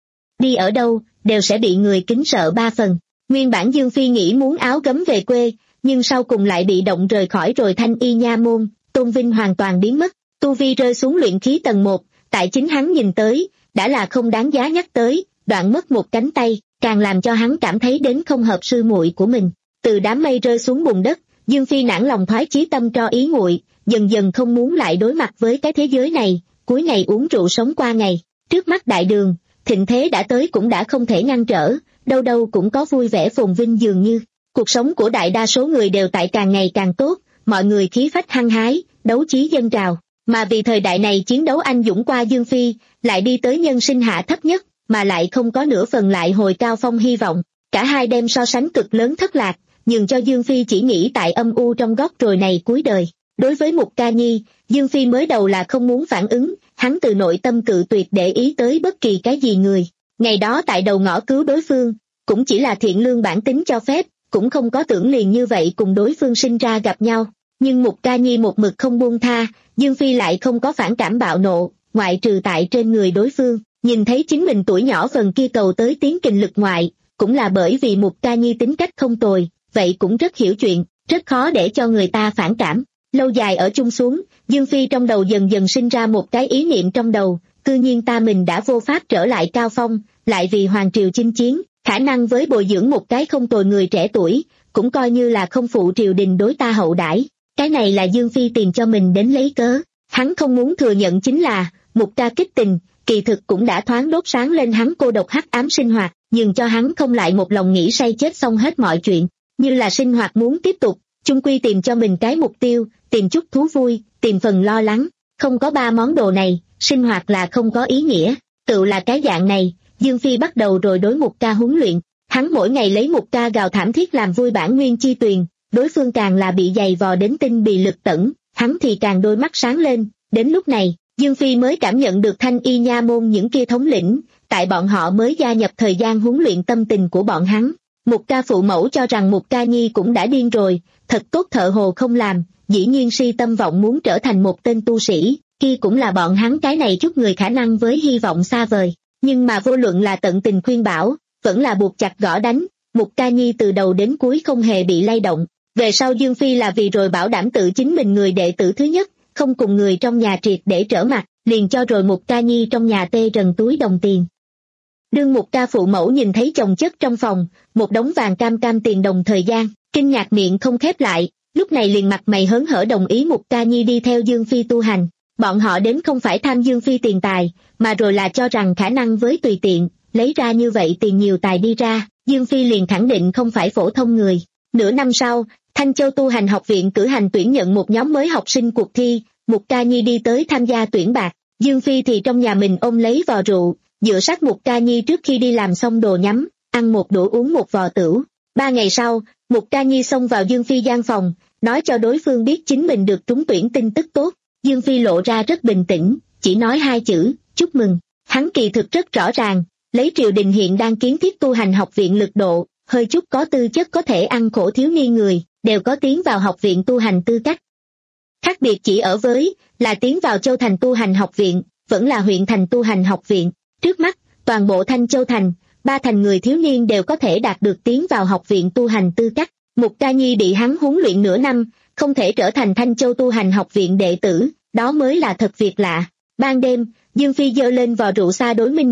Đi ở đâu, đều sẽ bị người kính sợ ba phần. Nguyên bản Dương Phi nghĩ muốn áo gấm về quê, nhưng sau cùng lại bị động rời khỏi rồi Thanh Y Nha Môn, tôn vinh hoàn toàn biến mất, tu vi rơi xuống luyện khí tầng một, tại chính hắn nhìn tới, đã là không đáng giá nhắc tới, đoạn mất một cánh tay, càng làm cho hắn cảm thấy đến không hợp sư muội của mình. Từ đám mây rơi xuống bùn đất, Dương Phi nản lòng thoái chí tâm cho ý nguội, dần dần không muốn lại đối mặt với cái thế giới này, cuối ngày uống rượu sống qua ngày. Trước mắt đại đường, thịnh thế đã tới cũng đã không thể ngăn trở, đâu đâu cũng có vui vẻ phồn vinh dường như. Cuộc sống của đại đa số người đều tại càng ngày càng tốt, mọi người khí phách hăng hái, đấu trí dâng trào. Mà vì thời đại này chiến đấu anh dũng qua Dương Phi, lại đi tới nhân sinh hạ thấp nhất, mà lại không có nửa phần lại hồi cao phong hy vọng. Cả hai đem so sánh cực lớn thất lạc, nhường cho Dương Phi chỉ nghĩ tại âm u trong góc rồi này cuối đời. Đối với Mục Ca Nhi, Dương Phi mới đầu là không muốn phản ứng, hắn từ nội tâm cự tuyệt để ý tới bất kỳ cái gì người. Ngày đó tại đầu ngõ cứu đối phương, cũng chỉ là thiện lương bản tính cho phép, cũng không có tưởng liền như vậy cùng đối phương sinh ra gặp nhau. Nhưng Mục Ca Nhi một mực không buông tha, Dương Phi lại không có phản cảm bạo nộ, ngoại trừ tại trên người đối phương, nhìn thấy chính mình tuổi nhỏ phần kia cầu tới tiến kình lực ngoại, cũng là bởi vì Mục Ca Nhi tính cách không tồi, vậy cũng rất hiểu chuyện, rất khó để cho người ta phản cảm. Lâu dài ở chung xuống, Dương Phi trong đầu dần dần sinh ra một cái ý niệm trong đầu, cư nhiên ta mình đã vô pháp trở lại cao phong, lại vì hoàng triều chinh chiến, khả năng với bồi dưỡng một cái không tồi người trẻ tuổi, cũng coi như là không phụ triều đình đối ta hậu đãi. Cái này là Dương Phi tìm cho mình đến lấy cớ. Hắn không muốn thừa nhận chính là, Mục Ca kích tình, kỳ thực cũng đã thoáng đốt sáng lên hắn cô độc hắc ám sinh hoạt, nhưng cho hắn không lại một lòng nghĩ say chết xong hết mọi chuyện, như là sinh hoạt muốn tiếp tục, chung quy tìm cho mình cái mục tiêu, tìm chút thú vui, tìm phần lo lắng. Không có ba món đồ này, sinh hoạt là không có ý nghĩa. Tự là cái dạng này, Dương Phi bắt đầu rồi đối Mục Ca huấn luyện. Hắn mỗi ngày lấy Mục Ca gào thảm thiết làm vui bản nguyên chi tuyền, đối phương càng là bị dày vò đến tinh bì lực tẩn, hắn thì càng đôi mắt sáng lên. Đến lúc này, Dương Phi mới cảm nhận được Thanh Y Nha Môn những kia thống lĩnh, tại bọn họ mới gia nhập thời gian huấn luyện tâm tình của bọn hắn. Mục Ca phụ mẫu cho rằng Mục Ca Nhi cũng đã điên rồi, thật tốt thợ hồ không làm, dĩ nhiên si tâm vọng muốn trở thành một tên tu sĩ, kia cũng là bọn hắn cái này chút người khả năng với hy vọng xa vời. Nhưng mà vô luận là tận tình khuyên bảo, vẫn là buộc chặt gõ đánh, Mục Ca Nhi từ đầu đến cuối không hề bị lay động. Về sau Dương Phi là vì rồi bảo đảm tự chính mình người đệ tử thứ nhất, không cùng người trong nhà triệt để trở mặt, liền cho rồi Mục Ca Nhi trong nhà tê rần túi đồng tiền. Đương Mục Ca phụ mẫu nhìn thấy chồng chất trong phòng, một đống vàng cam cam tiền đồng thời gian, kinh ngạc miệng không khép lại, lúc này liền mặt mày hớn hở đồng ý Mục Ca Nhi đi theo Dương Phi tu hành. Bọn họ đến không phải tham Dương Phi tiền tài, mà rồi là cho rằng khả năng với tùy tiện, lấy ra như vậy tiền nhiều tài đi ra, Dương Phi liền khẳng định không phải phổ thông người. Nửa năm sau, Thanh Châu Tu Hành Học viện cử hành tuyển nhận một nhóm mới học sinh cuộc thi, Mục Ca Nhi đi tới tham gia tuyển bạc, Dương Phi thì trong nhà mình ôm lấy vò rượu, dựa sát Mục Ca Nhi trước khi đi làm xong đồ nhắm, ăn một đũa uống một vò tửu. Ba ngày sau, Mục Ca Nhi xông vào Dương Phi gian phòng, nói cho đối phương biết chính mình được trúng tuyển tin tức tốt. Dương Phi lộ ra rất bình tĩnh, chỉ nói hai chữ, chúc mừng. Hắn kỳ thực rất rõ ràng, lấy triều đình hiện đang kiến thiết tu hành học viện lực độ, hơi chút có tư chất có thể ăn khổ thiếu niên người, đều có tiến vào học viện tu hành tư cách. Khác biệt chỉ ở với, là tiến vào Châu Thành tu hành học viện, vẫn là huyện thành tu hành học viện. Trước mắt, toàn bộ Thanh Châu Thành, ba thành người thiếu niên đều có thể đạt được tiến vào học viện tu hành tư cách. Mục Ca Nhi bị hắn huấn luyện nửa năm, không thể trở thành Thanh Châu tu hành học viện đệ tử, đó mới là thật việc lạ. Ban đêm, Dương Phi giơ lên vò rượu xa đối Minh Nguyệt,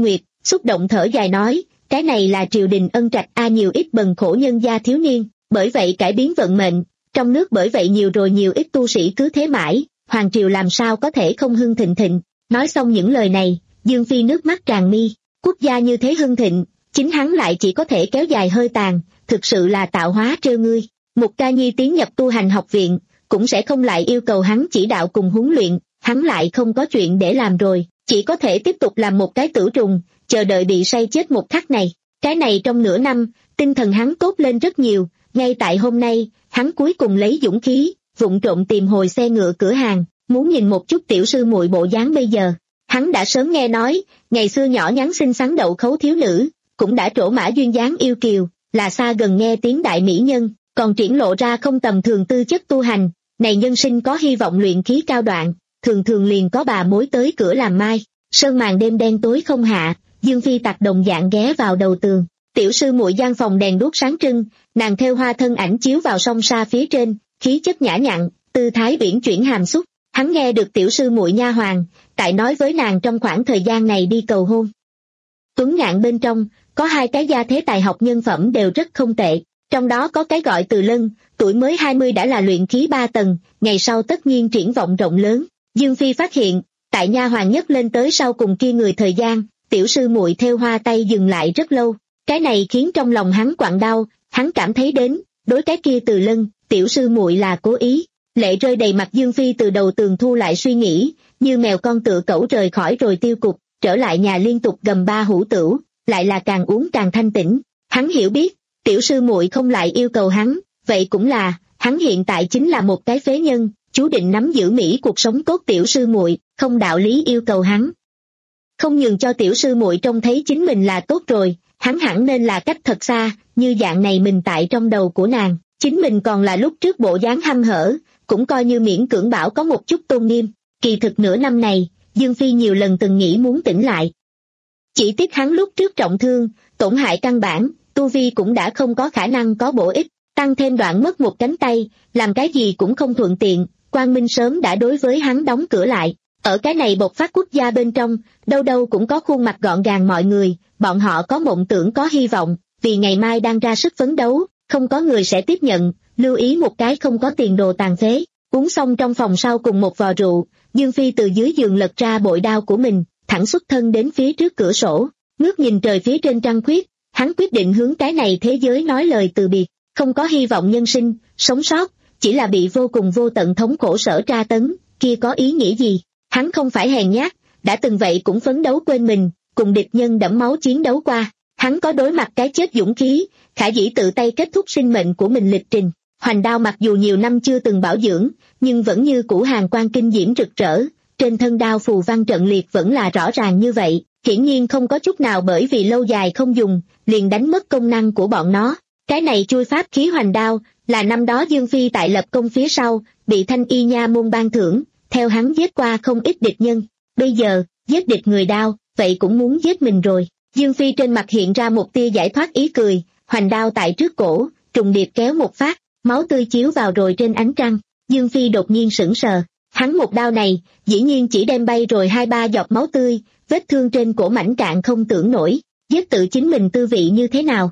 xúc động thở dài nói, cái này là triều đình ân trạch a, nhiều ít bần khổ nhân gia thiếu niên, bởi vậy cải biến vận mệnh, trong nước bởi vậy nhiều rồi nhiều ít tu sĩ cứ thế mãi, hoàng triều làm sao có thể không hưng thịnh thịnh. Nói xong những lời này, Dương Phi nước mắt tràn mi, quốc gia như thế hưng thịnh, chính hắn lại chỉ có thể kéo dài hơi tàn, thực sự là tạo hóa trêu ngươi. Mục Ca Nhi tiến nhập tu hành học viện, cũng sẽ không lại yêu cầu hắn chỉ đạo cùng huấn luyện, hắn lại không có chuyện để làm rồi, chỉ có thể tiếp tục làm một cái tử trùng, chờ đợi bị say chết một khắc này. Cái này trong nửa năm, tinh thần hắn tốt lên rất nhiều, ngay tại hôm nay, hắn cuối cùng lấy dũng khí, vụng trộm tìm hồi xe ngựa cửa hàng, muốn nhìn một chút tiểu sư muội bộ dáng bây giờ. Hắn đã sớm nghe nói, ngày xưa nhỏ nhắn xinh xắn đậu khấu thiếu nữ, cũng đã trổ mã duyên dáng yêu kiều, là xa gần nghe tiếng đại mỹ nhân, còn triển lộ ra không tầm thường tư chất tu hành, này nhân sinh có hy vọng luyện khí cao đoạn, thường thường liền có bà mối tới cửa làm mai. Sơn màn đêm đen tối không hạ, Dương Phi tặc đồng dạng ghé vào đầu tường, tiểu sư muội gian phòng đèn đuốc sáng trưng, nàng theo hoa thân ảnh chiếu vào song sa phía trên, khí chất nhã nhặn, tư thái uyển chuyển hàm xúc. Hắn nghe được tiểu sư muội nha hoàn tại nói với nàng trong khoảng thời gian này đi cầu hôn. Tuấn Ngạn bên trong có hai cái gia thế tài học nhân phẩm đều rất không tệ, trong đó có cái gọi Từ Lân, tuổi mới hai mươi đã là luyện khí ba tầng, ngày sau tất nhiên triển vọng rộng lớn. Dương Phi phát hiện, tại nha hoàn nhất lên tới sau cùng kia người thời gian, tiểu sư muội theo hoa tay dừng lại rất lâu, cái này khiến trong lòng hắn quặn đau, hắn cảm thấy đến, đối cái kia Từ Lân, tiểu sư muội là cố ý. Lệ rơi đầy mặt Dương Phi từ đầu tường thu lại suy nghĩ, như mèo con tựa cẩu rời khỏi rồi tiêu cục, trở lại nhà liên tục gầm ba hũ tửu, lại là càng uống càng thanh tĩnh. Hắn hiểu biết, tiểu sư muội không lại yêu cầu hắn, vậy cũng là, hắn hiện tại chính là một cái phế nhân, chú định nắm giữ mỹ cuộc sống tốt tiểu sư muội, không đạo lý yêu cầu hắn. Không nhường cho tiểu sư muội trông thấy chính mình là tốt rồi, hắn hẳn nên là cách thật xa, như dạng này mình tại trong đầu của nàng, chính mình còn là lúc trước bộ dáng hăm hở, cũng coi như miễn cưỡng bảo có một chút tôn nghiêm. Kỳ thực nửa năm này, Dương Phi nhiều lần từng nghĩ muốn tỉnh lại. Chỉ tiếc hắn lúc trước trọng thương, tổn hại căn bản, tu vi cũng đã không có khả năng có bổ ích, tăng thêm đoạn mất một cánh tay, làm cái gì cũng không thuận tiện, Quang Minh sớm đã đối với hắn đóng cửa lại. Ở cái này bộc phát quốc gia bên trong, đâu đâu cũng có khuôn mặt gọn gàng mọi người, bọn họ có mộng tưởng có hy vọng, vì ngày mai đang ra sức phấn đấu, không có người sẽ tiếp nhận, lưu ý một cái không có tiền đồ tàn phế. Uống xong trong phòng sau cùng một vò rượu, Dương Phi từ dưới giường lật ra bội đao của mình, thẳng xuất thân đến phía trước cửa sổ, ngước nhìn trời phía trên trăng khuyết, hắn quyết định hướng cái này thế giới nói lời từ biệt, không có hy vọng nhân sinh, sống sót, chỉ là bị vô cùng vô tận thống khổ sở tra tấn, kia có ý nghĩa gì? Hắn không phải hèn nhát, đã từng vậy cũng phấn đấu quên mình, cùng địch nhân đẫm máu chiến đấu qua, hắn có đối mặt cái chết dũng khí, khả dĩ tự tay kết thúc sinh mệnh của mình lịch trình. Hoành đao mặc dù nhiều năm chưa từng bảo dưỡng, nhưng vẫn như cũ hàn quang kinh diễm rực rỡ, trên thân đao phù văn trận liệt vẫn là rõ ràng như vậy, hiển nhiên không có chút nào bởi vì lâu dài không dùng, liền đánh mất công năng của bọn nó. Cái này chui pháp khí hoành đao, là năm đó Dương Phi tại lập công phía sau, bị Thanh Y Nha môn ban thưởng, theo hắn giết qua không ít địch nhân, bây giờ, giết địch người đao, vậy cũng muốn giết mình rồi. Dương Phi trên mặt hiện ra một tia giải thoát ý cười, hoành đao tại trước cổ, trùng điệp kéo một phát, máu tươi chiếu vào rồi trên ánh trăng. Dương Phi đột nhiên sững sờ, hắn một đao này, dĩ nhiên chỉ đem bay rồi hai ba giọt máu tươi, vết thương trên cổ mảnh cạn không tưởng nổi, giết tự chính mình tư vị như thế nào.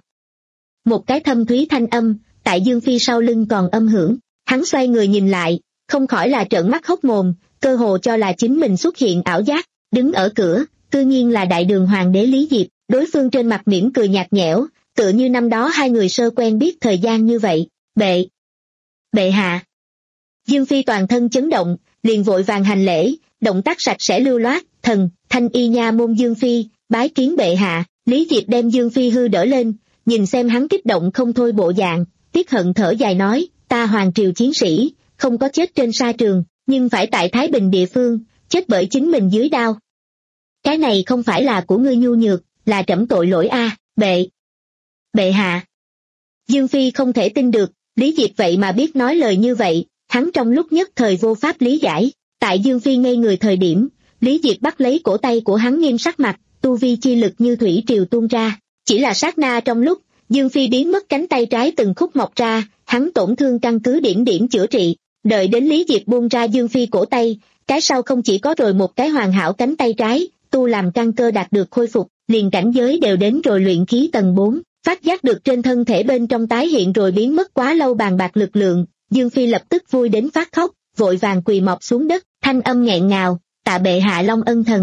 Một cái thâm thúy thanh âm, tại Dương Phi sau lưng còn âm hưởng, hắn xoay người nhìn lại, không khỏi là trợn mắt hốc mồm, cơ hồ cho là chính mình xuất hiện ảo giác, đứng ở cửa, tự nhiên là đại đường hoàng đế Lý Diệp, đối phương trên mặt mỉm cười nhạt nhẽo, tựa như năm đó hai người sơ quen biết thời gian như vậy. Bệ, bệ hạ. Dương Phi toàn thân chấn động, liền vội vàng hành lễ, động tác sạch sẽ lưu loát, thần, Thanh Y Nha môn Dương Phi, bái kiến bệ hạ. Lý Diệp đem Dương Phi hư đỡ lên, nhìn xem hắn kích động không thôi bộ dạng, tiếc hận thở dài nói, ta hoàng triều chiến sĩ, không có chết trên sa trường, nhưng phải tại Thái Bình địa phương, chết bởi chính mình dưới đao. Cái này không phải là của ngươi nhu nhược, là trẫm tội lỗi a, à, bệ. Bệ hạ. Dương Phi không thể tin được, Lý Diệp vậy mà biết nói lời như vậy, hắn trong lúc nhất thời vô pháp lý giải. Tại Dương Phi ngây người thời điểm, Lý Diệp bắt lấy cổ tay của hắn nghiêm sắc mặt, tu vi chi lực như thủy triều tuôn ra. Chỉ là sát na trong lúc, Dương Phi biến mất cánh tay trái từng khúc mọc ra, hắn tổn thương căn cứ điểm điểm chữa trị. Đợi đến Lý Diệp buông ra Dương Phi cổ tay, cái sau không chỉ có rồi một cái hoàn hảo cánh tay trái, tu làm căn cơ đạt được khôi phục, liền cảnh giới đều đến rồi luyện khí tầng bốn, phát giác được trên thân thể bên trong tái hiện rồi biến mất quá lâu bàn bạc lực lượng, Dương Phi lập tức vui đến phát khóc, vội vàng quỳ mọp xuống đất, thanh âm nghẹn ngào, tạ bệ hạ long ân thần.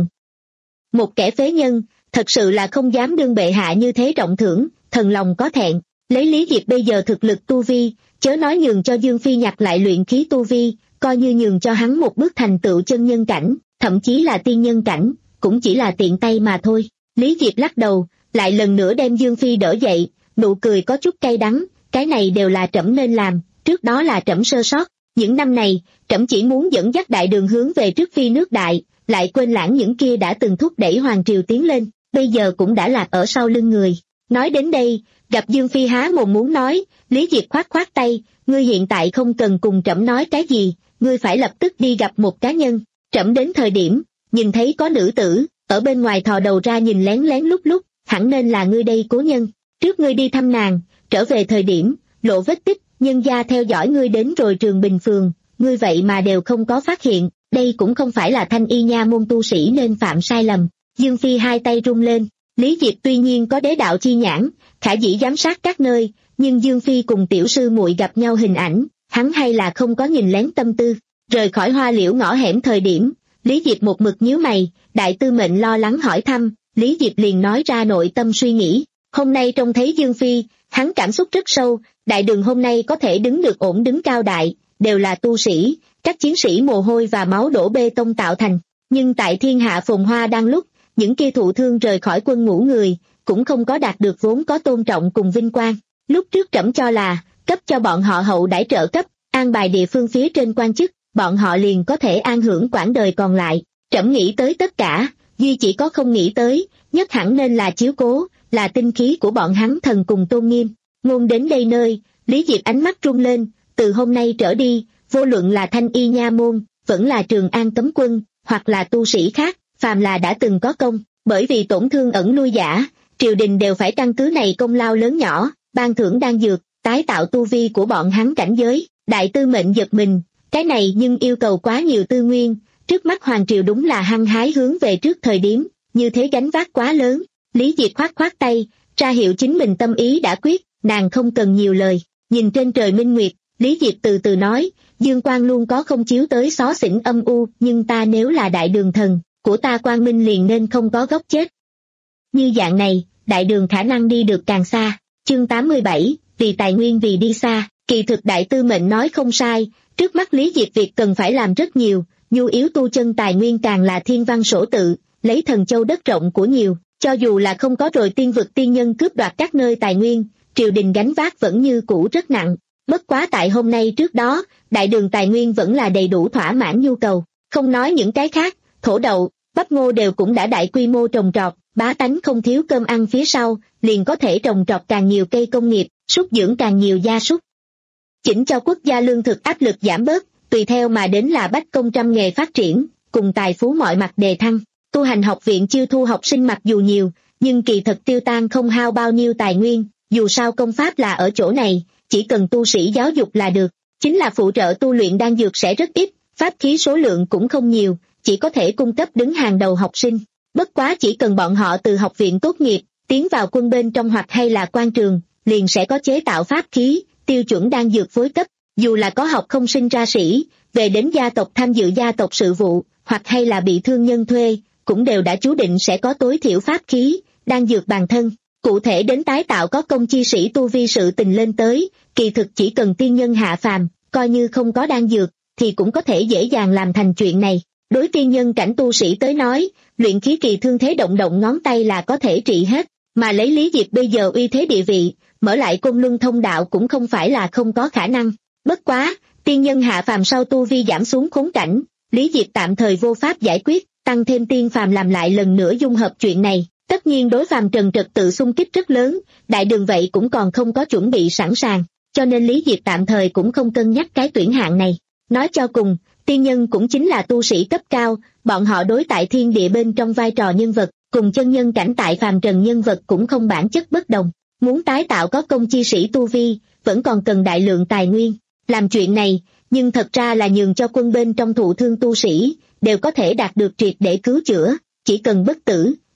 Một kẻ phế nhân, thật sự là không dám đương bệ hạ như thế trọng thưởng, thần lòng có thẹn. Lấy Lý Diệp bây giờ thực lực tu vi, chớ nói nhường cho Dương Phi nhặt lại luyện khí tu vi, coi như nhường cho hắn một bước thành tựu chân nhân cảnh, thậm chí là tiên nhân cảnh, cũng chỉ là tiện tay mà thôi. Lý Diệp lắc đầu, lại lần nữa đem Dương Phi đỡ dậy, nụ cười có chút cay đắng, cái này đều là trẫm nên làm, trước đó là trẫm sơ sót, những năm này, trẫm chỉ muốn dẫn dắt đại đường hướng về trước phi nước đại, lại quên lãng những kia đã từng thúc đẩy hoàng triều tiến lên, bây giờ cũng đã lạc ở sau lưng người. Nói đến đây, gặp Dương Phi há mồm muốn nói, Lý Diệp khoát khoát tay, ngươi hiện tại không cần cùng trẫm nói cái gì, ngươi phải lập tức đi gặp một cá nhân, trẫm đến thời điểm, nhìn thấy có nữ tử, ở bên ngoài thò đầu ra nhìn lén lén lúc lúc, hẳn nên là ngươi đây cố nhân, trước ngươi đi thăm nàng, trở về thời điểm, lộ vết tích, nhân gia theo dõi ngươi đến rồi Trường Bình Phường, ngươi vậy mà đều không có phát hiện, đây cũng không phải là thanh y nha môn tu sĩ nên phạm sai lầm. Dương Phi hai tay rung lên, Lý Diệp tuy nhiên có đế đạo chi nhãn, khả dĩ giám sát các nơi, nhưng Dương Phi cùng tiểu sư muội gặp nhau hình ảnh, hắn hay là không có nhìn lén tâm tư. Rời khỏi hoa liễu ngõ hẻm thời điểm, Lý Diệp một mực nhíu mày, đại tư mệnh lo lắng hỏi thăm, Lý Diệp liền nói ra nội tâm suy nghĩ, hôm nay trông thấy Dương Phi, hắn cảm xúc rất sâu, đại đường hôm nay có thể đứng được ổn đứng cao đại, đều là tu sĩ, các chiến sĩ mồ hôi và máu đổ bê tông tạo thành, nhưng tại thiên hạ phồn hoa đang lúc, những kia thụ thương rời khỏi quân ngũ người, cũng không có đạt được vốn có tôn trọng cùng vinh quang. Lúc trước trẫm cho là, cấp cho bọn họ hậu đãi trợ cấp, an bài địa phương phía trên quan chức, bọn họ liền có thể an hưởng quãng đời còn lại. Trẫm nghĩ tới tất cả, duy chỉ có không nghĩ tới, nhất hẳn nên là chiếu cố, là tinh khí của bọn hắn thần cùng tôn nghiêm. Ngôn đến đây nơi, Lý Diệp ánh mắt rung lên, từ hôm nay trở đi, vô luận là thanh y nha môn, vẫn là Trường An cấm quân, hoặc là tu sĩ khác, phàm là đã từng có công, bởi vì tổn thương ẩn lui giả, triều đình đều phải căn cứ này công lao lớn nhỏ, ban thưởng đan dược, tái tạo tu vi của bọn hắn cảnh giới. Đại tư mệnh giật mình, cái này nhưng yêu cầu quá nhiều tư nguyên, trước mắt hoàng triều đúng là hăng hái hướng về trước thời điểm, như thế gánh vác quá lớn. Lý Diệp khoát khoát tay, ra hiệu chính mình tâm ý đã quyết, nàng không cần nhiều lời, nhìn trên trời minh nguyệt, Lý Diệp từ từ nói, dương quang luôn có không chiếu tới xó xỉnh âm u, nhưng ta nếu là đại đường thần, của ta quang minh liền nên không có góc chết. Như dạng này, đại đường khả năng đi được càng xa. Chương tám mươi bảy, vì tài nguyên vì đi xa, kỳ thực đại tư mệnh nói không sai, trước mắt Lý Diệp việc cần phải làm rất nhiều, nhu yếu tu chân tài nguyên càng là thiên văn sổ tự, lấy thần châu đất rộng của nhiều, cho dù là không có rồi tiên vực tiên nhân cướp đoạt các nơi tài nguyên, triều đình gánh vác vẫn như cũ rất nặng. Bất quá tại hôm nay trước đó, đại đường tài nguyên vẫn là đầy đủ thỏa mãn nhu cầu, không nói những cái khác, thổ đậu, bắp ngô đều cũng đã đại quy mô trồng trọt, bá tánh không thiếu cơm ăn phía sau, liền có thể trồng trọt càng nhiều cây công nghiệp, súc dưỡng càng nhiều gia súc. Chỉnh cho quốc gia lương thực áp lực giảm bớt, tùy theo mà đến là bách công trăm nghề phát triển, cùng tài phú mọi mặt đề thăng. Tu hành học viện chiêu thu học sinh mặc dù nhiều, nhưng kỳ thực tiêu tan không hao bao nhiêu tài nguyên, dù sao công pháp là ở chỗ này, chỉ cần tu sĩ giáo dục là được, chính là phụ trợ tu luyện đan dược sẽ rất ít, pháp khí số lượng cũng không nhiều, chỉ có thể cung cấp đứng hàng đầu học sinh. Bất quá chỉ cần bọn họ từ học viện tốt nghiệp, tiến vào quân bên trong hoặc hay là quan trường, liền sẽ có chế tạo pháp khí, tiêu chuẩn đan dược phối cấp, dù là có học không sinh ra sĩ, về đến gia tộc tham dự gia tộc sự vụ, hoặc hay là bị thương nhân thuê, cũng đều đã chú định sẽ có tối thiểu pháp khí, đan dược bản thân. Cụ thể đến tái tạo có công chi sĩ tu vi sự tình lên tới, kỳ thực chỉ cần tiên nhân hạ phàm, coi như không có đan dược, thì cũng có thể dễ dàng làm thành chuyện này. Đối tiên nhân cảnh tu sĩ tới nói, luyện khí kỳ thương thế động động ngón tay là có thể trị hết, mà lấy Lý Diệp bây giờ uy thế địa vị, mở lại côn luân thông đạo cũng không phải là không có khả năng. Bất quá, tiên nhân hạ phàm sau tu vi giảm xuống khốn cảnh, Lý Diệp tạm thời vô pháp giải quyết, tăng thêm tiên phàm làm lại lần nữa dung hợp chuyện này, tất nhiên đối phàm trần trật tự xung kích rất lớn, đại đường vậy cũng còn không có chuẩn bị sẵn sàng, cho nên Lý Diệp tạm thời cũng không cân nhắc cái tuyển hạng này. Nói cho cùng, tiên nhân cũng chính là tu sĩ cấp cao, bọn họ đối tại thiên địa bên trong vai trò nhân vật, cùng chân nhân cảnh tại phàm trần nhân vật cũng không bản chất bất đồng. Muốn tái tạo có công chi sĩ tu vi, vẫn còn cần đại lượng tài nguyên. Làm chuyện này, nhưng thật ra là nhường cho quân bên trong thụ thương tu sĩ, đều có thể đạt được triệt để cứu chữa, chỉ cần bất tử,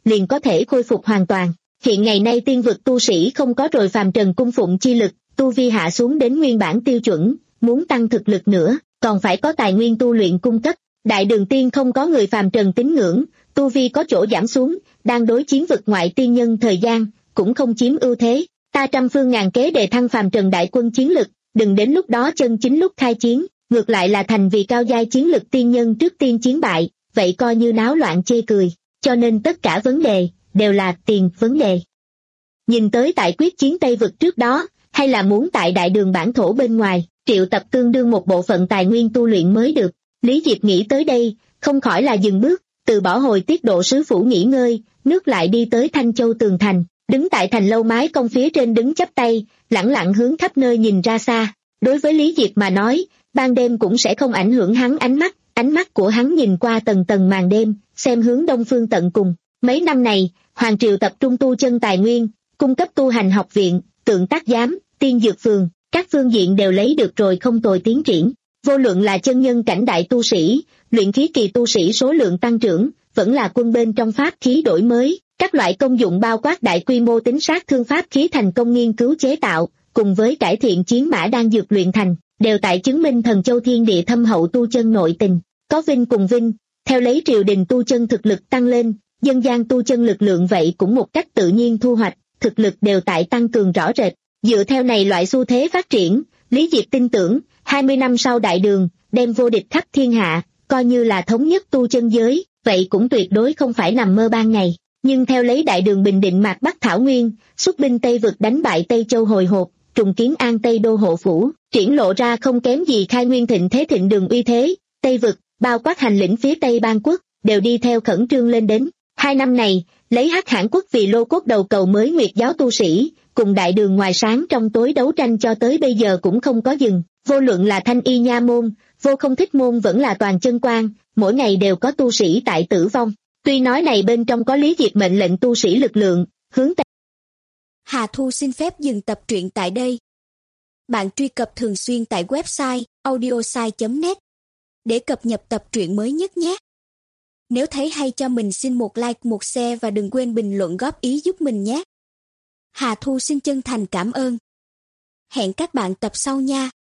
liền có thể khôi phục hoàn toàn. Hiện ngày nay tiên vực tu sĩ không có rồi phàm trần cung phụng chi lực, tu vi hạ xuống đến nguyên bản tiêu chuẩn, muốn tăng thực lực nữa, còn phải có tài nguyên tu luyện cung cấp. Đại đường tiên không có người phàm trần tín ngưỡng, tu vi có chỗ giảm xuống, đang đối chiến vực ngoại tiên nhân thời gian, cũng không chiếm ưu thế. Ta trăm phương ngàn kế đề thăng phàm trần đại quân chiến lực, đừng đến lúc đó chân chính lúc khai chiến, ngược lại là thành vì cao giai chiến lực tiên nhân trước tiên chiến bại, vậy coi như náo loạn chê cười. Cho nên tất cả vấn đề, đều là tiền vấn đề. Nhìn tới tại quyết chiến Tây vực trước đó, hay là muốn tại đại đường bản thổ bên ngoài, triệu tập tương đương một bộ phận tài nguyên tu luyện mới được. Lý Diệp nghĩ tới đây, không khỏi là dừng bước, từ bỏ hồi tiết độ sứ phủ nghỉ ngơi, nước lại đi tới Thanh Châu tường thành, đứng tại thành lâu mái công phía trên đứng chắp tay, lẳng lặng hướng khắp nơi nhìn ra xa. Đối với Lý Diệp mà nói, ban đêm cũng sẽ không ảnh hưởng hắn ánh mắt, ánh mắt của hắn nhìn qua tầng tầng màn đêm, xem hướng đông phương tận cùng. Mấy năm này, Hoàng Triều tập trung tu chân tài nguyên, cung cấp tu hành học viện, tượng tác giám, tiên dược phường, các phương diện đều lấy được rồi không tồi tiến triển. Vô luận là chân nhân cảnh đại tu sĩ, luyện khí kỳ tu sĩ số lượng tăng trưởng, vẫn là quân bên trong pháp khí đổi mới, các loại công dụng bao quát đại quy mô tính sát thương pháp khí thành công nghiên cứu chế tạo, cùng với cải thiện chiến mã đang dược luyện thành, đều tại chứng minh Thần Châu thiên địa thâm hậu tu chân nội tình. Có vinh cùng vinh, theo lấy triều đình tu chân thực lực tăng lên, dân gian tu chân lực lượng vậy cũng một cách tự nhiên thu hoạch, thực lực đều tại tăng cường rõ rệt. Dựa theo này loại xu thế phát triển, Lý Diệp tin tưởng, hai mươi năm sau đại đường, đem vô địch khắp thiên hạ, coi như là thống nhất tu chân giới, vậy cũng tuyệt đối không phải nằm mơ ban ngày. Nhưng theo lấy đại đường bình định mạc Bắc Thảo Nguyên, xuất binh Tây vực đánh bại Tây Châu hồi hộp, trùng kiến An Tây đô hộ phủ, triển lộ ra không kém gì khai nguyên thịnh thế thịnh đường uy thế, Tây vực, bao quát hành lĩnh phía Tây Ban quốc, đều đi theo khẩn trương lên đến. Hai năm này, lấy Hắc Hãn quốc vì lô cốt đầu cầu mới nguyệt giáo tu sĩ, cùng đại đường ngoài sáng trong tối đấu tranh cho tới bây giờ cũng không có dừng. Vô luận là Thanh Y Nha môn, Vô Không Thích môn vẫn là Toàn Chân quan, mỗi ngày đều có tu sĩ tại tử vong. Tuy nói này bên trong có Lý Diệp mệnh lệnh tu sĩ lực lượng, hướng Tây. Hà Thu xin phép dừng tập truyện tại đây. Bạn truy cập thường xuyên tại website audiosai chấm net để cập nhật tập truyện mới nhất nhé. Nếu thấy hay cho mình xin một like, một share và đừng quên bình luận góp ý giúp mình nhé. Hà Thu xin chân thành cảm ơn. Hẹn các bạn tập sau nha.